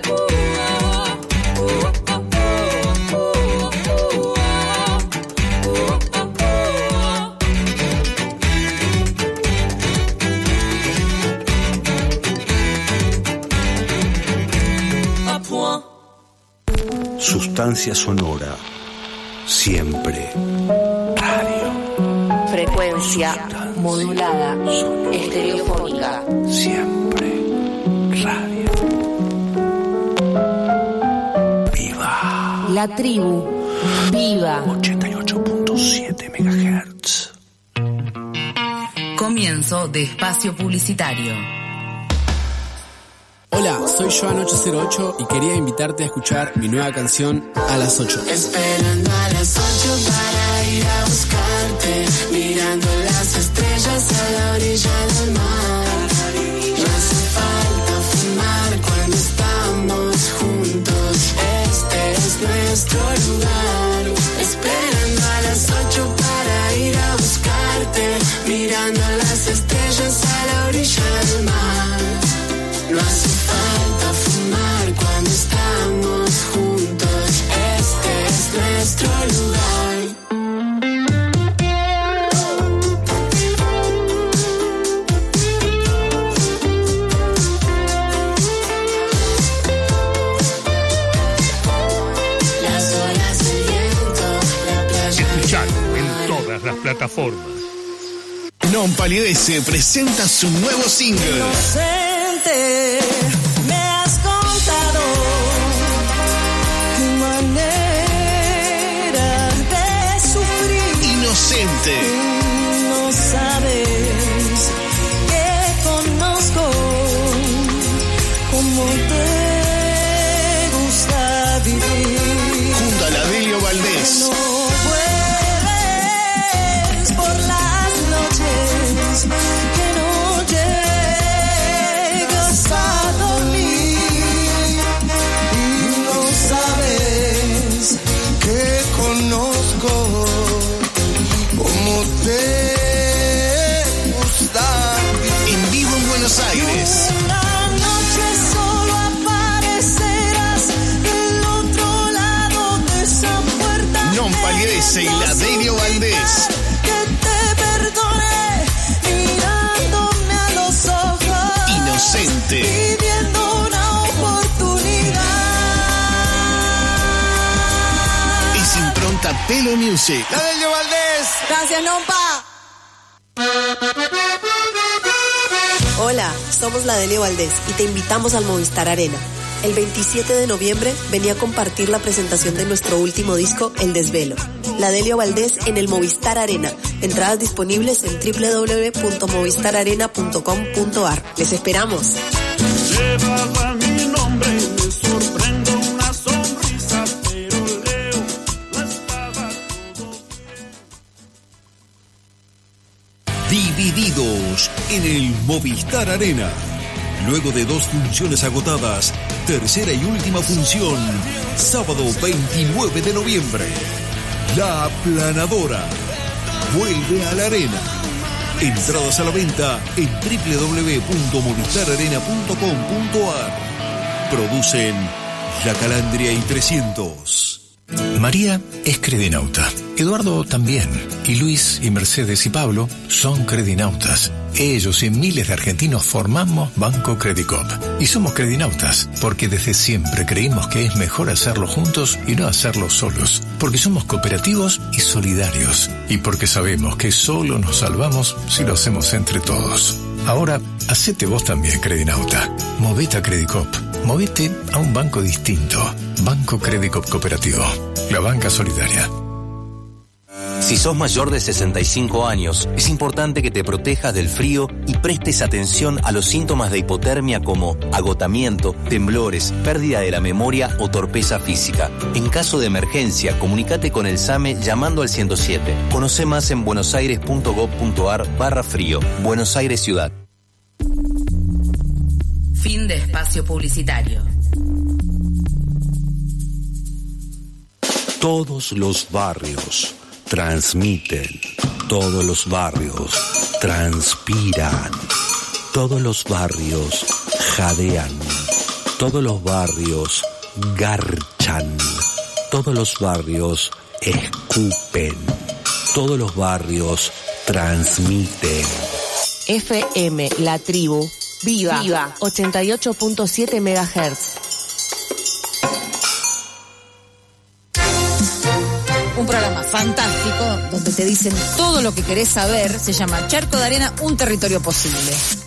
À point. Sustancia sonora. Siempre. Radio. Frecuencia modulada. Estereofónica. Siempre. Radio. Viva. La tribu. Viva. 88.7 MHz. Comienzo de espacio publicitario. Hola, soy Joan808 y quería invitarte a escuchar mi nueva canción A las 8. Esperando a las 8 para ir a buscarte, mirando las estrellas a la orilla del mar. No hace falta fumar cuando estamos juntos, este es nuestro lugar. Esperando a las 8 para ir a buscarte, mirando las estrellas a la orilla del mar. No hace falta fumar cuando estamos juntos, este es nuestro lugar. Las olas del viento, la playa. Escuchar en todas las plataformas. Non Palidece presenta su nuevo single. Me has contado tu manera de sufrir. Inocente. No sabes que conozco cómo te gusta vivir. Junto a la Delio Valdés. No vuelves por las noches que no llegas a dormir y no sabes que conozco cómo te gusta vivir. En vivo en Buenos Aires. Una noche solo aparecerás del otro lado de esa puerta. Non Palidece y la Delio Valdés. Que te perdone mirándome a los ojos. Inocente. Pidiendo una oportunidad. Es impronta Pelo Music. La Delio Valdés. Gracias, Nompa. Hola, somos la Delio Valdés y te invitamos al Movistar Arena. El 27 de noviembre venía a compartir la presentación de nuestro último disco, El Desvelo. La Delio Valdés en el Movistar Arena. Entradas disponibles en www.movistararena.com.ar. ¡Les esperamos! Llevaba mi nombre y me sorprendo una sonrisa, pero Leo no estaba todo bien. Divididos en el Movistar Arena. Luego de 2 funciones agotadas, tercera y última función, sábado 29 de noviembre. La Aplanadora vuelve a la arena. Entradas a la venta en www.movistararena.com.ar. Producen La Calandria y 300. María es credinauta, Eduardo también, y Luis y Mercedes y Pablo son credinautas. Ellos y miles de argentinos formamos Banco Credicop. Y somos credinautas porque desde siempre creímos que es mejor hacerlo juntos y no hacerlo solos. Porque somos cooperativos y solidarios. Y porque sabemos que solo nos salvamos si lo hacemos entre todos. Ahora, hacete vos también, credinauta. Movete a Credicop. Movete a un banco distinto. Banco Credicop Cooperativo. La banca solidaria. Si sos mayor de 65 años, es importante que te protejas del frío y prestes atención a los síntomas de hipotermia como agotamiento, temblores, pérdida de la memoria o torpeza física. En caso de emergencia, comunícate con el SAME llamando al 107. Conoce más en buenosaires.gov.ar/frío. Buenos Aires Ciudad. Fin de espacio publicitario. Todos los barrios transmiten, todos los barrios transpiran, todos los barrios jadean, todos los barrios garchan, todos los barrios escupen, todos los barrios transmiten. FM La Tribu, Viva. 88.7 MHz. Un programa fantástico donde te dicen todo lo que querés saber. Se llama Charco de Arena, un territorio posible.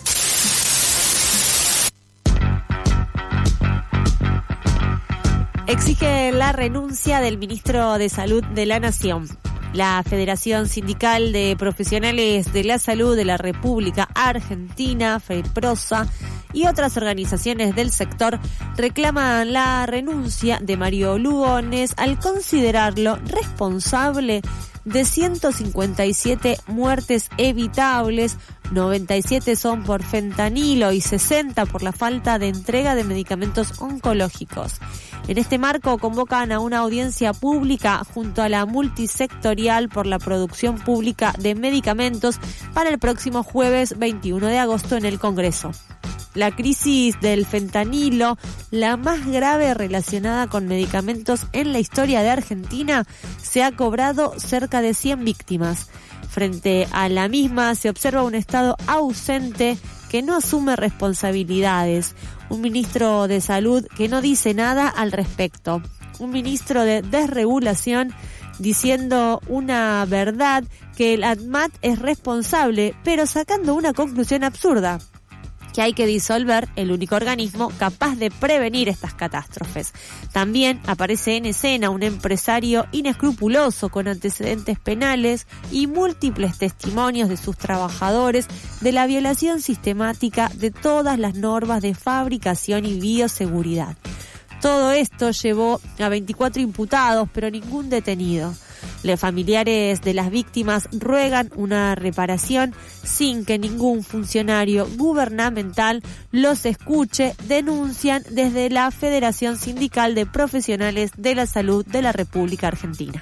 Exige la renuncia del ministro de Salud de la Nación. La Federación Sindical de Profesionales de la Salud de la República Argentina, FEPROSA, y otras organizaciones del sector reclaman la renuncia de Mario Lugones al considerarlo responsable de 157 muertes evitables, 97 son por fentanilo y 60 por la falta de entrega de medicamentos oncológicos. En este marco convocan a una audiencia pública junto a la multisectorial por la producción pública de medicamentos para el próximo jueves 21 de agosto en el Congreso. La crisis del fentanilo, la más grave relacionada con medicamentos en la historia de Argentina, se ha cobrado cerca de 100 víctimas. Frente a la misma se observa un Estado ausente que no asume responsabilidades, un ministro de Salud que no dice nada al respecto, un ministro de Desregulación diciendo una verdad que el ANMAT es responsable, pero sacando una conclusión absurda, que hay que disolver el único organismo capaz de prevenir estas catástrofes. También aparece en escena un empresario inescrupuloso con antecedentes penales y múltiples testimonios de sus trabajadores de la violación sistemática de todas las normas de fabricación y bioseguridad. Todo esto llevó a 24 imputados, pero ningún detenido. Los familiares de las víctimas ruegan una reparación sin que ningún funcionario gubernamental los escuche, denuncian desde la Federación Sindical de Profesionales de la Salud de la República Argentina.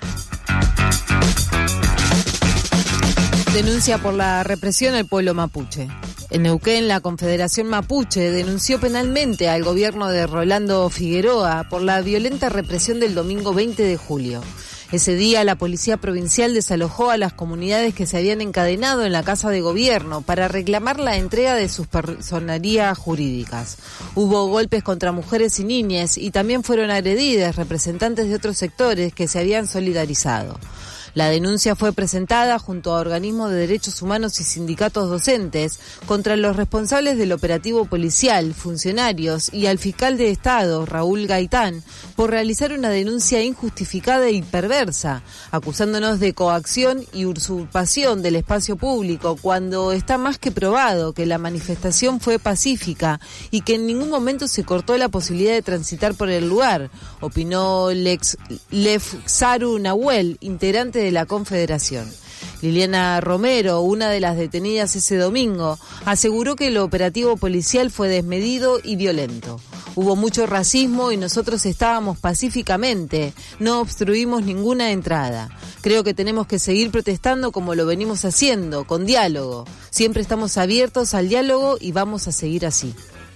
Denuncia por la represión al pueblo mapuche. En Neuquén, la Confederación Mapuche denunció penalmente al gobierno de Rolando Figueroa por la violenta represión del domingo 20 de julio. Ese día, la Policía Provincial desalojó a las comunidades que se habían encadenado en la Casa de Gobierno para reclamar la entrega de sus personerías jurídicas. Hubo golpes contra mujeres y niñas y también fueron agredidas representantes de otros sectores que se habían solidarizado. La denuncia fue presentada junto a organismos de derechos humanos y sindicatos docentes contra los responsables del operativo policial, funcionarios y al fiscal de Estado, Raúl Gaitán, por realizar una denuncia injustificada y perversa, acusándonos de coacción y usurpación del espacio público cuando está más que probado que la manifestación fue pacífica y que en ningún momento se cortó la posibilidad de transitar por el lugar, opinó Lefzaru Nahuel, integrante de la Confederación. Liliana Romero, una de las detenidas ese domingo, aseguró que el operativo policial fue desmedido y violento. Hubo mucho racismo y nosotros estábamos pacíficamente, no obstruimos ninguna entrada. Creo que tenemos que seguir protestando como lo venimos haciendo, con diálogo. Siempre estamos abiertos al diálogo y vamos a seguir así.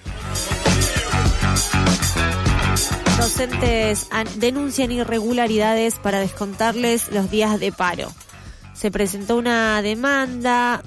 Docentes denuncian irregularidades para descontarles los días de paro. Se presentó una demanda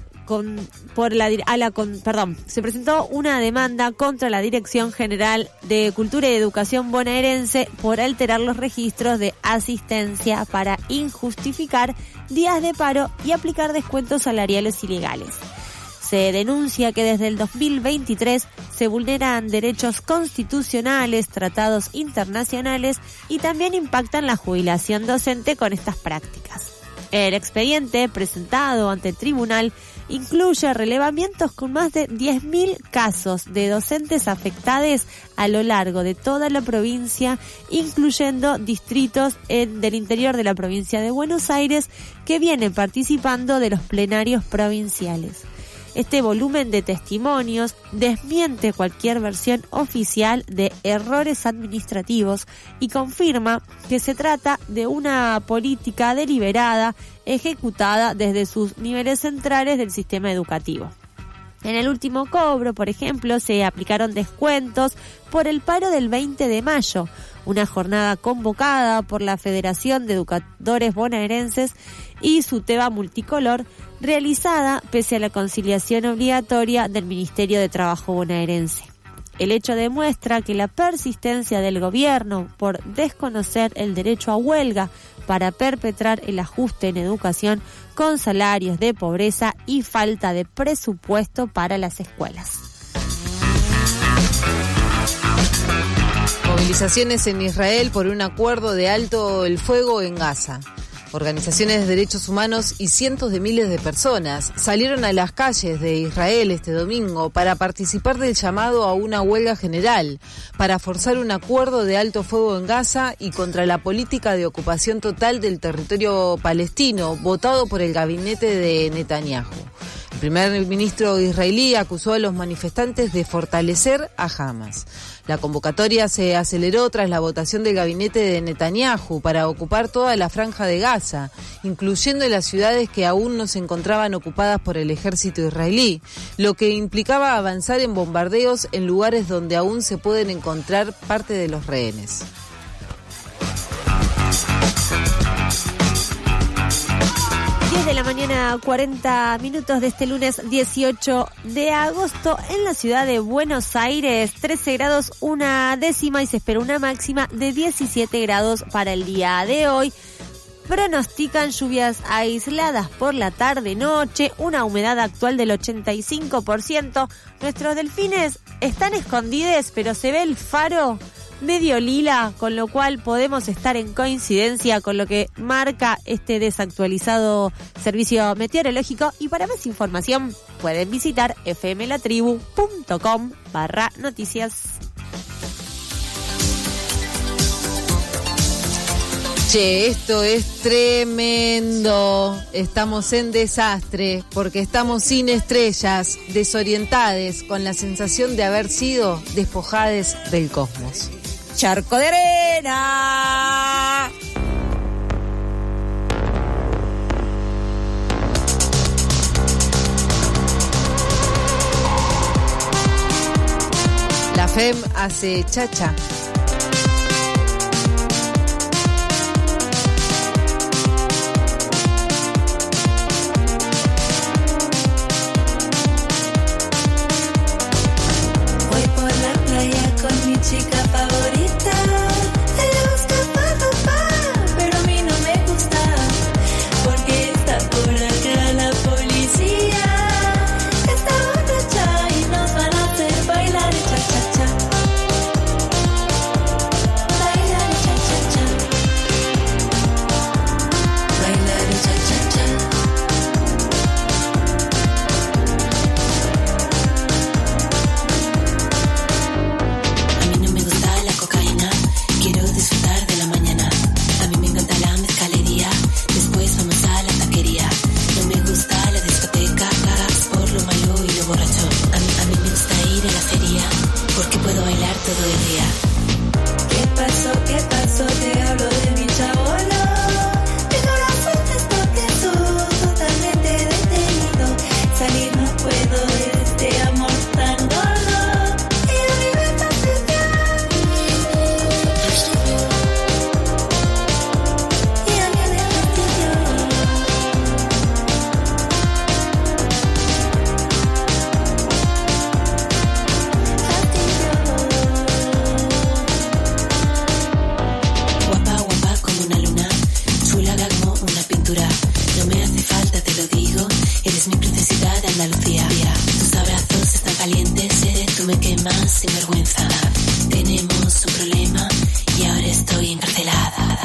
se presentó una demanda contra la Dirección General de Cultura y Educación bonaerense por alterar los registros de asistencia para injustificar días de paro y aplicar descuentos salariales ilegales. Se denuncia que desde el 2023 se vulneran derechos constitucionales, tratados internacionales y también impactan la jubilación docente con estas prácticas. El expediente presentado ante el tribunal incluye relevamientos con más de 10.000 casos de docentes afectados a lo largo de toda la provincia, incluyendo distritos del interior de la provincia de Buenos Aires que vienen participando de los plenarios provinciales. Este volumen de testimonios desmiente cualquier versión oficial de errores administrativos y confirma que se trata de una política deliberada ejecutada desde sus niveles centrales del sistema educativo. En el último cobro, por ejemplo, se aplicaron descuentos por el paro del 20 de mayo, una jornada convocada por la Federación de Educadores Bonaerenses y su TEBA multicolor, realizada pese a la conciliación obligatoria del Ministerio de Trabajo bonaerense. El hecho demuestra que la persistencia del gobierno por desconocer el derecho a huelga para perpetrar el ajuste en educación con salarios de pobreza y falta de presupuesto para las escuelas. Movilizaciones en Israel por un acuerdo de alto el fuego en Gaza. Organizaciones de derechos humanos y cientos de miles de personas salieron a las calles de Israel este domingo para participar del llamado a una huelga general, para forzar un acuerdo de alto fuego en Gaza y contra la política de ocupación total del territorio palestino, votado por el gabinete de Netanyahu. El primer ministro israelí acusó a los manifestantes de fortalecer a Hamas. La convocatoria se aceleró tras la votación del gabinete de Netanyahu para ocupar toda la franja de Gaza, incluyendo las ciudades que aún no se encontraban ocupadas por el ejército israelí, lo que implicaba avanzar en bombardeos en lugares donde aún se pueden encontrar parte de los rehenes. De la mañana, 40 minutos de este lunes 18 de agosto en la ciudad de Buenos Aires, 13 grados una décima y se espera una máxima de 17 grados para el día de hoy. Pronostican lluvias aisladas por la tarde-noche, una humedad actual del 85%. Nuestros delfines están escondidos, pero se ve el faro medio lila, con lo cual podemos estar en coincidencia con lo que marca este desactualizado servicio meteorológico. Y para más información pueden visitar fmlatribu.com/noticias. Che, esto es tremendo. Estamos en desastre porque estamos sin estrellas, desorientades, con la sensación de haber sido despojadas del cosmos. Charco de arena. La FEM hace chacha. Voy por la playa con mi chica favorita. Ella busca papá, pero a mí no me gusta, porque está por acá la policía. Está borracha y nos van a hacer bailar cha-cha-cha. Bailar cha-cha-cha. Bailar cha-cha-cha. A mí no me gusta la cocaína, quiero disfrutar de la mañana. A mí me encanta la mezcalería, después vamos a la taquería. No me gusta la discoteca, cagas por lo malo y lo borracho. A mí me gusta ir a la feria, porque puedo bailar todo el día. ¿Qué pasó? ¿Qué pasó? Te hablo de mi chabolo. Mi corazón está preso, totalmente detenido. Salir no puedo de este amor tan gordo. Y a mí me fastidia. Y a mí me fastidió. Guapa, guapa como una luna, chula como una pintura. No me hace falta, te lo digo, eres mi princesita de Andalucía. Tus abrazos están calientes, tú me quemas sin vergüenza. Tenemos un problema y ahora estoy encarcelada.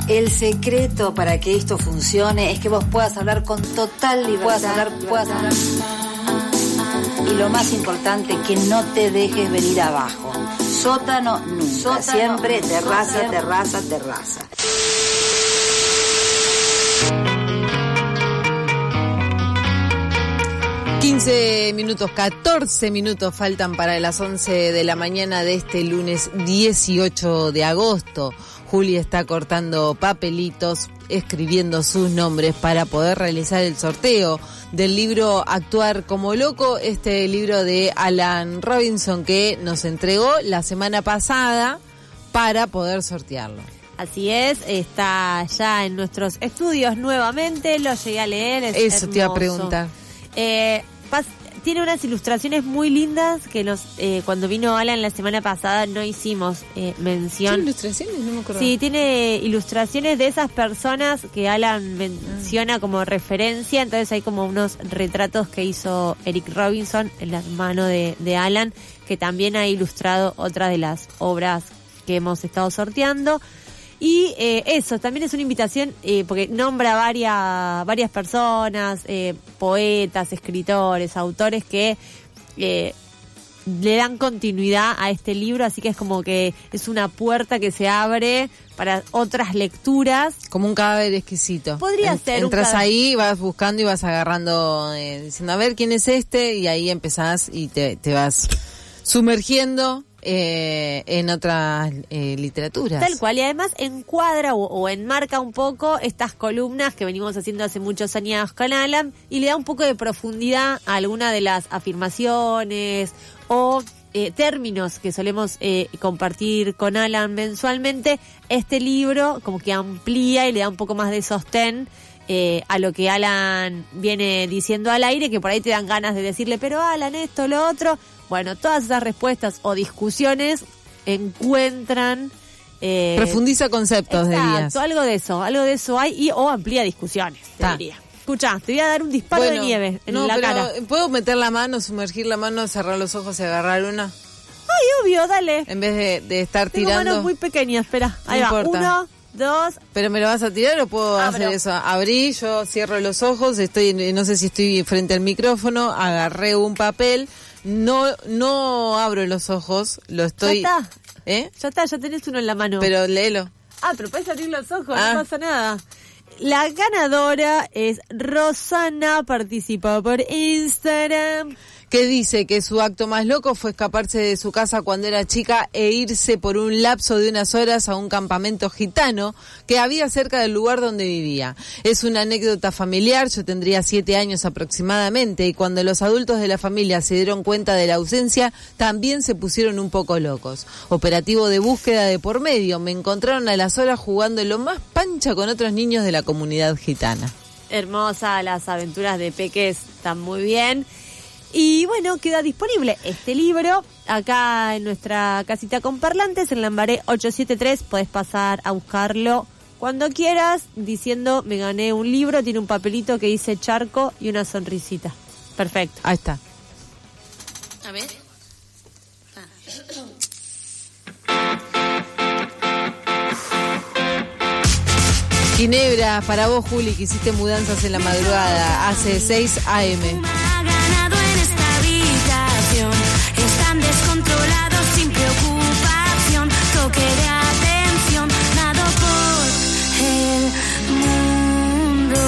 El secreto para que esto funcione es que vos puedas hablar con total libertad. Puedas hablar. Y lo más importante, que no te dejes venir abajo. Sótano nunca. Siempre terraza. 15 minutos, 14 minutos faltan para las 11 de la mañana de este lunes 18 de agosto. Juli está cortando papelitos, escribiendo sus nombres para poder realizar el sorteo del libro Actuar como loco, este libro de Alan Robinson que nos entregó la semana pasada para poder sortearlo. Así es, está ya en nuestros estudios nuevamente, lo llegué a leer, es Eso hermoso. Te iba a preguntar. Tiene unas ilustraciones muy lindas que cuando vino Alan la semana pasada no hicimos mención. ¿Tiene ilustraciones? No me acuerdo. Sí, tiene ilustraciones de esas personas que Alan menciona como referencia, entonces hay como unos retratos que hizo Eric Robinson, el hermano de Alan, que también ha ilustrado otras de las obras que hemos estado sorteando. Y eso, también es una invitación porque nombra varias personas, poetas, escritores, autores que le dan continuidad a este libro, así que es como que es una puerta que se abre para otras lecturas. Como un cadáver exquisito. Podría ser Entras ahí, vas buscando y vas agarrando, diciendo, a ver, ¿quién es este? Y ahí empezás y te vas sumergiendo en otras literaturas. Tal cual, y además encuadra o enmarca un poco estas columnas que venimos haciendo hace muchos años con Alan y le da un poco de profundidad a alguna de las afirmaciones o términos que solemos compartir con Alan mensualmente. Este libro como que amplía y le da un poco más de sostén a lo que Alan viene diciendo al aire, que por ahí te dan ganas de decirle, pero Alan, esto, lo otro. Bueno, todas esas respuestas o discusiones encuentran... profundiza conceptos, dirías. Algo de eso hay o amplía discusiones, te diría. Escuchá, te voy a dar un disparo de nieve en la cara. ¿Puedo meter la mano, sumergir la mano, cerrar los ojos y agarrar una? Ay, obvio, dale. En vez de estar Tengo tirando. manos muy pequeñas, espera. Ahí va, importa. 1, 2. ¿Pero me lo vas a tirar o puedo Abro. hacer eso? Abrí, yo cierro los ojos, no sé si estoy frente al micrófono, agarré un papel, no abro los ojos, lo estoy... Ya está. Ya está, ya tenés uno en la mano. Pero léelo. Pero puedes abrir los ojos, no pasa nada. La ganadora es Rosana, participa por Instagram. Que dice que su acto más loco fue escaparse de su casa cuando era chica e irse por un lapso de unas horas a un campamento gitano que había cerca del lugar donde vivía. Es una anécdota familiar, yo tendría 7 años aproximadamente, y cuando los adultos de la familia se dieron cuenta de la ausencia, también se pusieron un poco locos. Operativo de búsqueda de por medio, me encontraron a las horas jugando lo más pancha con otros niños de la comunidad gitana. Hermosa, las aventuras de Peques están muy bien. Y bueno, queda disponible este libro acá en nuestra casita con parlantes, en Lambaré 873. Podés pasar a buscarlo cuando quieras, diciendo, me gané un libro, tiene un papelito que dice Charco y una sonrisita. Perfecto. Ahí está. A ver. Ginebra, para vos, Juli, que hiciste mudanzas en la madrugada, hace 6 a.m. Están descontrolados sin preocupación, toque de atención, nado por el mundo.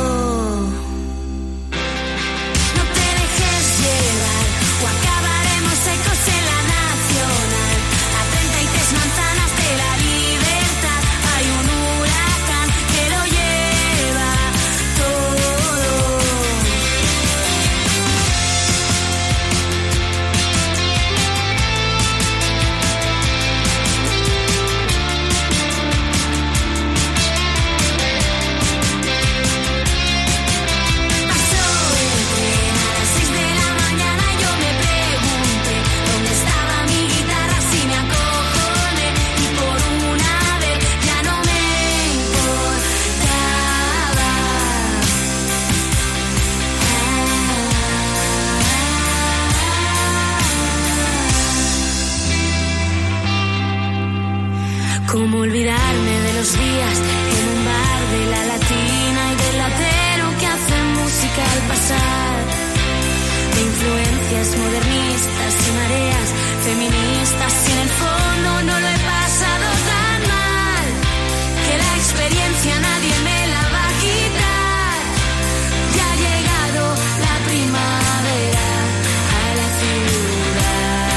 No te dejes llevar o acabaremos secos en la nacional. A 33 manzanas de la libertad hay un huracán que lo lleva todo. Cómo olvidarme de los días en un bar de la Latina y del latero que hace música al pasar, de influencias modernistas y mareas feministas, y en el fondo no lo he pasado tan mal, que la experiencia nadie me la va a quitar. Ya ha llegado la primavera a la ciudad.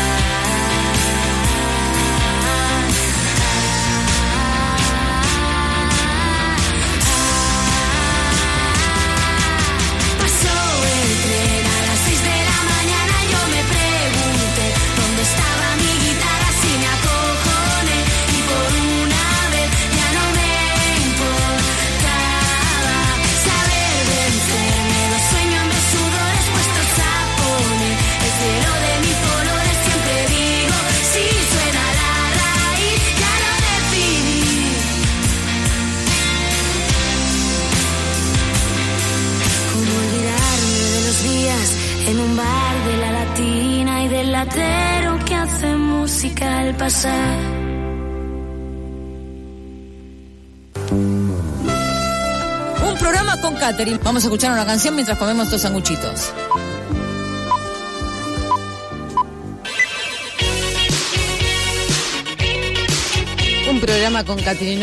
Pasó el tren a las 6 de la mañana y yo me pregunté dónde estaba mi guitarra, si me acojoné y por una vez ya no me importaba saber vencerme los sueños, mis sudores puestos a poner el cielo de mis colores. Siempre digo, si suena la raíz ya lo definí. Cómo olvidarme de los días en un bar de la Latina y del latero que hace música al pasar. Un programa con catering. Vamos a escuchar una canción mientras comemos estos sanguchitos. Un programa con catering.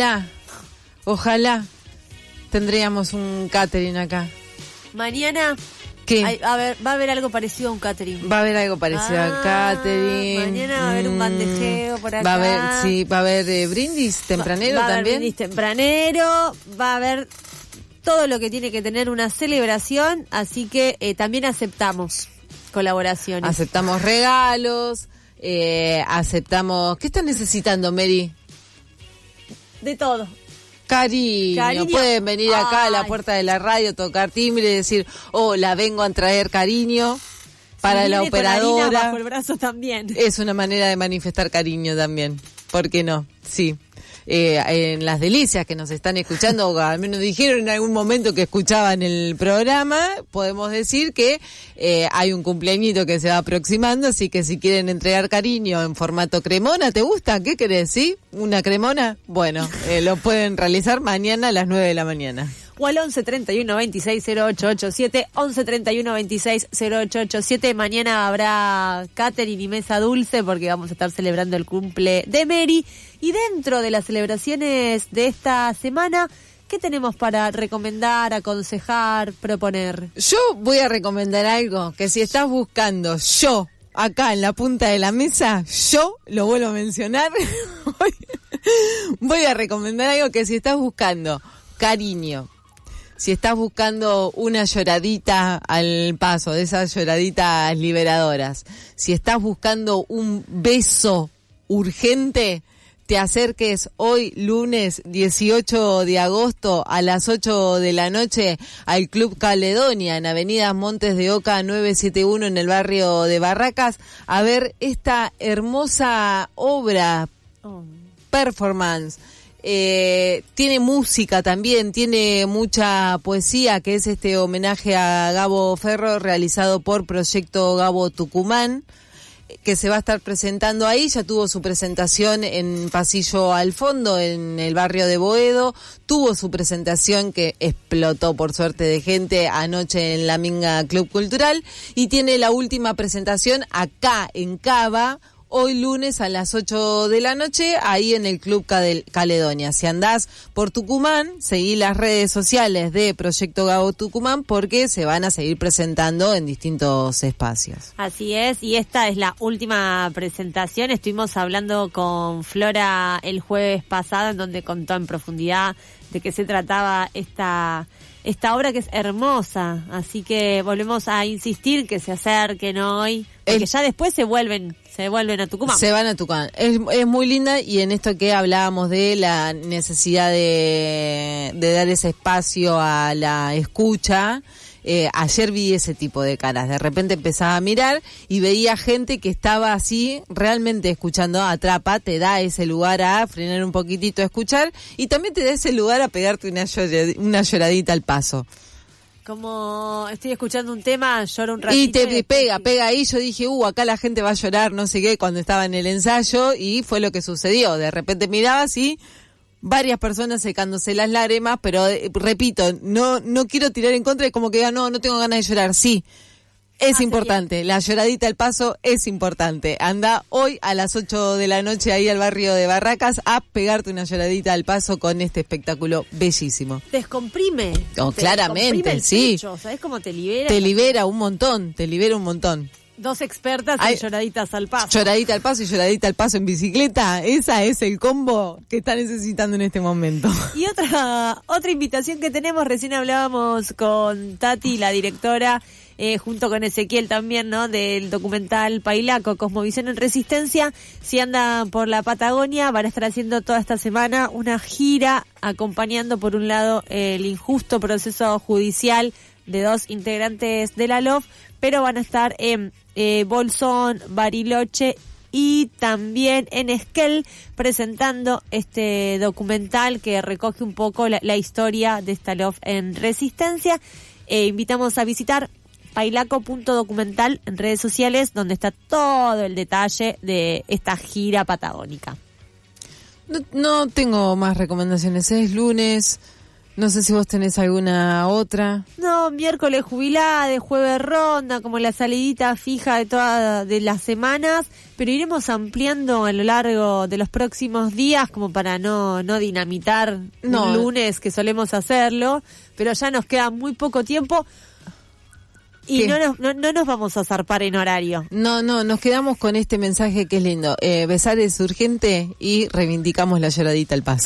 Ojalá tendríamos un catering acá. Mañana ¿Qué? va a haber algo parecido a un catering. Va a haber algo parecido al catering. Mañana va a haber un bandejeo por acá. Va a haber brindis tempranero va a haber también. brindis tempranero, va a haber todo lo que tiene que tener una celebración, así que también aceptamos colaboraciones. Aceptamos regalos, aceptamos... ¿Qué están necesitando, Mary? De todo. Cariño. Pueden venir acá a la puerta de la radio, tocar timbre y decir, hola, vengo a traer cariño para la operadora. Con bajo el brazo también. Es una manera de manifestar cariño también. ¿Por qué no? Sí. En las delicias que nos están escuchando, o al menos dijeron en algún momento que escuchaban el programa, podemos decir que hay un cumpleañito que se va aproximando, así que si quieren entregar cariño en formato cremona, ¿te gusta? ¿Qué querés? ¿Sí? ¿Una cremona? Bueno, lo pueden realizar mañana a las 9 de la mañana. O al 11 31 26 0887, 11 31 26 0887. Mañana habrá catering y mesa dulce porque vamos a estar celebrando el cumple de Mary. Y dentro de las celebraciones de esta semana, ¿qué tenemos para recomendar, aconsejar, proponer? Yo voy a recomendar algo que si estás buscando, yo acá en la punta de la mesa, yo lo vuelvo a mencionar. Voy a recomendar algo que si estás buscando cariño, si estás buscando una lloradita al paso, de esas lloraditas liberadoras, si estás buscando un beso urgente, te acerques hoy lunes 18 de agosto a las 8 de la noche al Club Caledonia en Avenida Montes de Oca 971 en el barrio de Barracas a ver esta hermosa obra, performance. Tiene música también, tiene mucha poesía, que es este homenaje a Gabo Ferro realizado por Proyecto Gabo Tucumán, que se va a estar presentando ahí. Ya tuvo su presentación en Pasillo al Fondo, en el barrio de Boedo, tuvo su presentación que explotó por suerte de gente anoche en la Minga Club Cultural, y tiene la última presentación acá en Cava, hoy lunes a las 8 de la noche, ahí en el Club Caledonia. Si andás por Tucumán, seguí las redes sociales de Proyecto Gabo Tucumán porque se van a seguir presentando en distintos espacios. Así es, y esta es la última presentación. Estuvimos hablando con Flora el jueves pasado, en donde contó en profundidad de qué se trataba esta obra, que es hermosa. Así que volvemos a insistir que se acerquen hoy, porque ya después se vuelven a Tucumán. Se van a Tucumán. Es muy linda, y en esto que hablábamos de la necesidad de dar ese espacio a la escucha, ayer vi ese tipo de caras. De repente empezaba a mirar y veía gente que estaba así realmente escuchando. Atrapa, te da ese lugar a frenar un poquitito a escuchar, y también te da ese lugar a pegarte una lloradita al paso. como estoy escuchando un tema, lloro un ratito. Y te pega ahí, yo dije, acá la gente va a llorar, no sé qué, cuando estaba en el ensayo, y fue lo que sucedió. De repente mirabas y varias personas secándose las lágrimas, pero repito, no quiero tirar en contra, y como que diga, no tengo ganas de llorar. Sí, es importante, bien. La lloradita al paso es importante. Anda hoy a las 8 de la noche ahí al barrio de Barracas a pegarte una lloradita al paso con este espectáculo bellísimo. Descomprime. Claramente, sí. Pecho, ¿sabes cómo te libera? Te libera un montón. Dos expertas en lloraditas al paso. Lloradita al paso y lloradita al paso en bicicleta. Esa es el combo que está necesitando en este momento. Y otra invitación que tenemos, recién hablábamos con Tati, la directora, junto con Ezequiel también, ¿no? Del documental Pailaco, Cosmovisión en Resistencia. Si andan por la Patagonia, van a estar haciendo toda esta semana una gira acompañando, por un lado, el injusto proceso judicial de 2 integrantes de la LOF, pero van a estar en Bolsón, Bariloche y también en Esquel presentando este documental que recoge un poco la historia de esta LOF en Resistencia. Invitamos a visitar pailaco.documental en redes sociales, donde está todo el detalle de esta gira patagónica. No tengo más recomendaciones, es lunes. No sé si vos tenés alguna otra. No, miércoles jubilada, jueves ronda, como la salidita fija de todas de las semanas, pero iremos ampliando a lo largo de los próximos días, como para no dinamitar un lunes que solemos hacerlo, pero ya nos queda muy poco tiempo y no nos vamos a zarpar en horario. No, nos quedamos con este mensaje que es lindo. Besar es urgente y reivindicamos la lloradita al paso.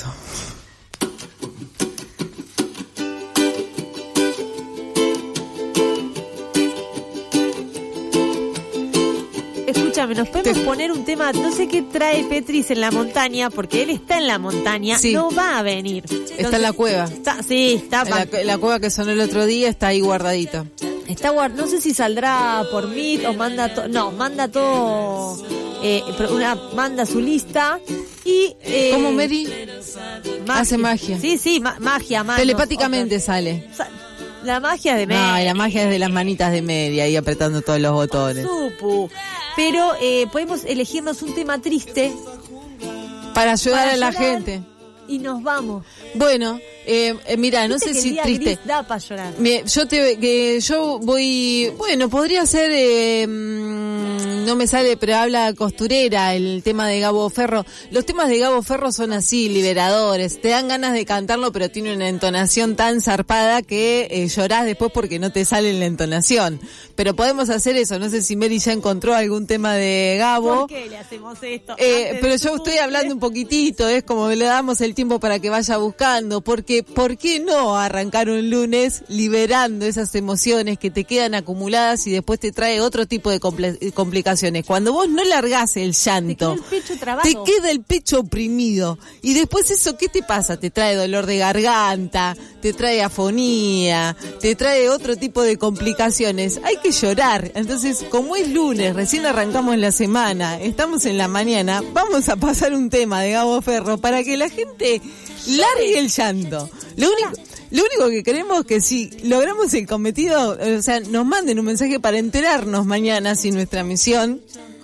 Escúchame, nos podemos poner un tema, no sé qué trae Petris en la montaña, porque él está en la montaña, sí. No va a venir. Entonces, está en la cueva. Está la cueva que sonó el otro día, está ahí guardadito. No sé si saldrá por Meet o manda todo, manda su lista y... ¿Cómo Mary? Hace magia. Sí, magia. Telepáticamente sale. La magia es de Mary. No, la magia es de las manitas de Mary, ahí apretando todos los botones. Pero podemos elegirnos un tema triste para ayudar a la gente. Y nos vamos. Bueno, mira, no sé si triste. Da para llorar. Yo voy, bueno, podría ser, no me sale, pero habla Costurera, el tema de Gabo Ferro. Los temas de Gabo Ferro son así, liberadores. Te dan ganas de cantarlo, pero tiene una entonación tan zarpada que llorás después porque no te sale en la entonación. Pero podemos hacer eso. No sé si Mary ya encontró algún tema de Gabo. ¿Por qué le hacemos esto? Pero yo estoy hablando un poquitito, es como le damos el tiempo para que vaya buscando, porque ¿por qué no arrancar un lunes liberando esas emociones que te quedan acumuladas y después te trae otro tipo de complicaciones? Cuando vos no largás el llanto, te queda el pecho oprimido y después eso, ¿qué te pasa? Te trae dolor de garganta, te trae afonía, te trae otro tipo de complicaciones. Hay que llorar. Entonces, como es lunes, recién arrancamos la semana, estamos en la mañana, vamos a pasar un tema de Gabo Ferro para que la gente largue el llanto. Lo único que queremos es que si logramos el cometido, o sea, nos manden un mensaje para enterarnos mañana si nuestra misión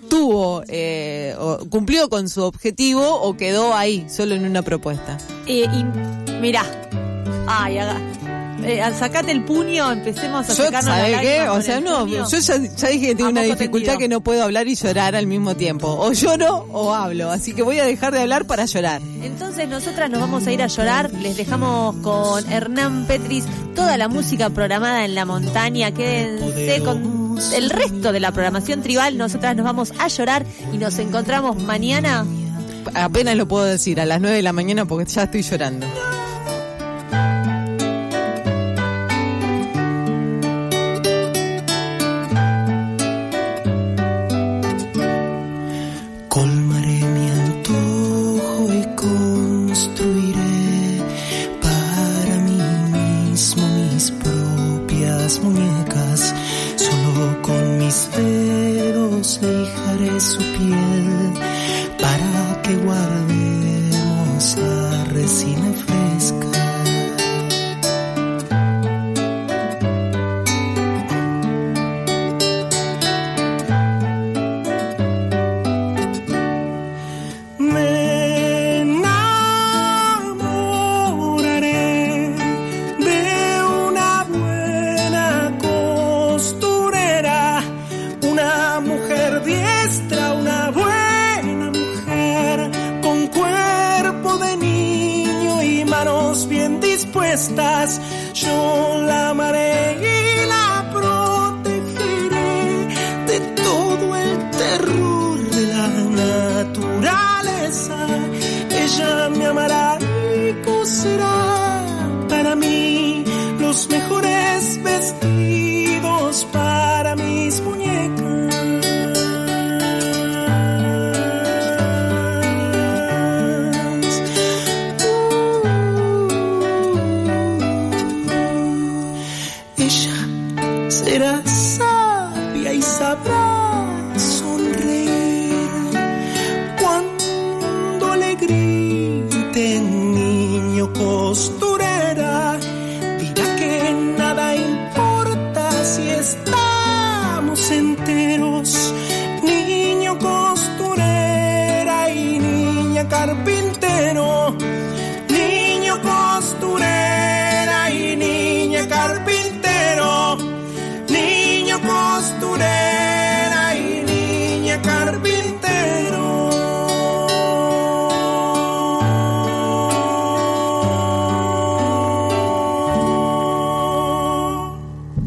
o cumplió con su objetivo o quedó ahí, solo en una propuesta. Y mirá, sacate el puño, empecemos a sacarnos la lágrima. ¿Qué? O sea, no, yo ya dije que tengo una dificultad que no puedo hablar y llorar al mismo tiempo. O lloro o hablo, así que voy a dejar de hablar para llorar. Entonces nosotras nos vamos a ir a llorar, les dejamos con Hernán Petris toda la música programada en la montaña, quédense con el resto de la programación tribal, nosotras nos vamos a llorar y nos encontramos mañana. Apenas lo puedo decir, a las 9 de la mañana porque ya estoy llorando. Muñecas, solo con mis dedos lijaré su piel para que guardemos la resina fresca. respuestas. Yo la amaré y la protegeré de todo el terror de la naturaleza. Ella me amará y coserá para mí los mejores vestidos para mis muñecas. Será sabia y sabrá sonreír cuando le griten niño costumbre.